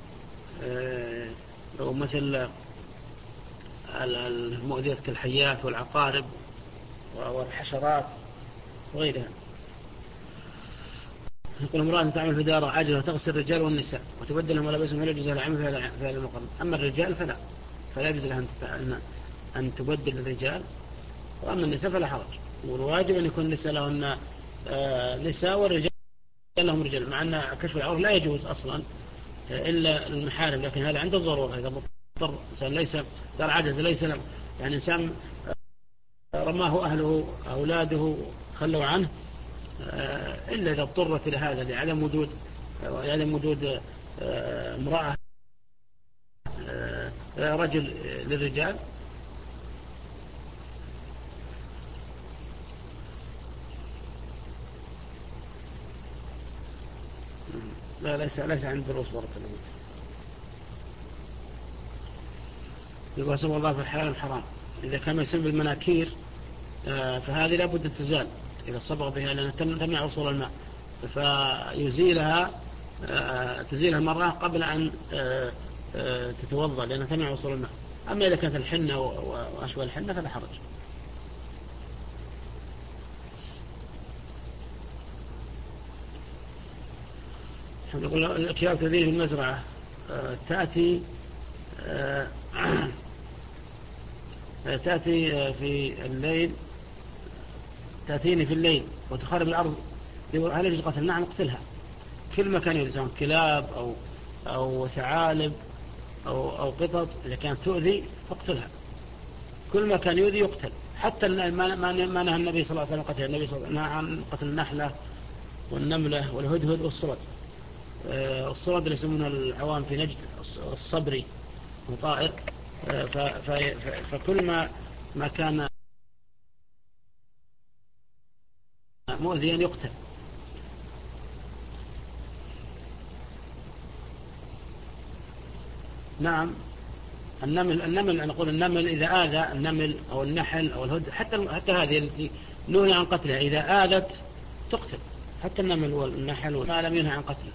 ومثل المؤذية كالحيات والعقارب والحشرات وغيرها. يقول امرأة تعمل في دار عاجلة وتغسل الرجال والنساء وتبدلهم ملابسهم ولا يجوز لها العمل في هذا المقام، أما الرجال فلا يجوز لها أن تبدل الرجال، وأما النساء فلا حرج. والواجب أن يكون النساء لهن نساء والرجال لهم رجال، مع أن كشف العورة لا يجوز أصلا إلا المحارم، لكن هذا عند الضرورة. إذا مضطر إنسان ليس دار عجز، ليس يعني إنسان رماه أهله أولاده خلوا عنه، إلا إذا اضطرت إلى هذا لعدم وجود امرأة رجل للرجال. لا ليس عند دروس بارك الله فيك. يقول سبحان الله في الحلال والحرام إذا كان يسمى بالمناكير فهذه لابد أن تزال إذا صبغ بها، لأنها تمنع وصول الماء، فيزيلها تزيلها المرأة قبل أن تتوضأ، لأنها تمنع وصول الماء. أما إذا كانت الحنة وأشبه الحنة فلا حرج. يقول الكلاب تذيل في المزرعة تأتي في الليل، تأتيني في الليل وتخرب الأرض، هل يجوز قتل؟ نعم اقتلها، كل ما كان يلزم كلاب أو ثعالب أو قطط إذا كانت تؤذي فاقتلها، كل ما كان يؤذي يقتل، حتى ما نهى النبي صلى الله عليه وسلم قتل، النبي صلى الله عليه وسلم نهى عن قتل النحلة والنملة والهدهد والصرد. الصرد اللي يسمونه العوام في نجد الصبري وطائر، فكل ما كان مؤذيا يقتل. نعم النمل أنا أقول النمل إذا آذى النمل أو النحل أو الهد، حتى هذه التي نهي عن قتلها إذا آذت تقتل، حتى النمل والنحل ما لم ينهى عن قتله.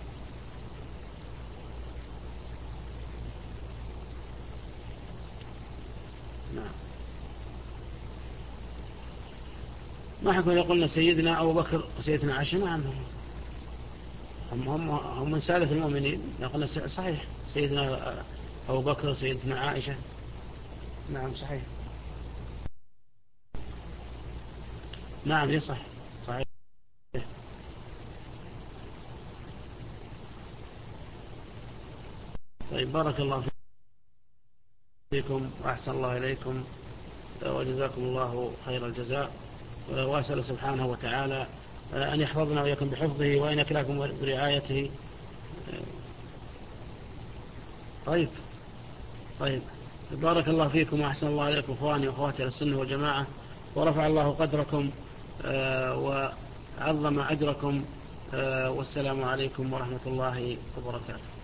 نعم. ما حكم يقولنا سيدنا أبو بكر وسيدنا عائشة؟ نعم هم من سادة المؤمنين، يقولنا صحيح سيدنا أبو بكر وسيدنا عائشة، نعم صحيح، نعم يصح صحيح. طيب بارك الله فيكم وأحسن الله إليكم وجزاكم الله خير الجزاء، وأسأل سبحانه وتعالى أن يحفظنا ويكن بحفظه وأن يكلاكم برعايته. طيب بارك الله فيكم وأحسن الله إليكم إخواني وأخواتي على السنة والجماعة، ورفع الله قدركم وعظم أجركم والسلام عليكم ورحمة الله وبركاته.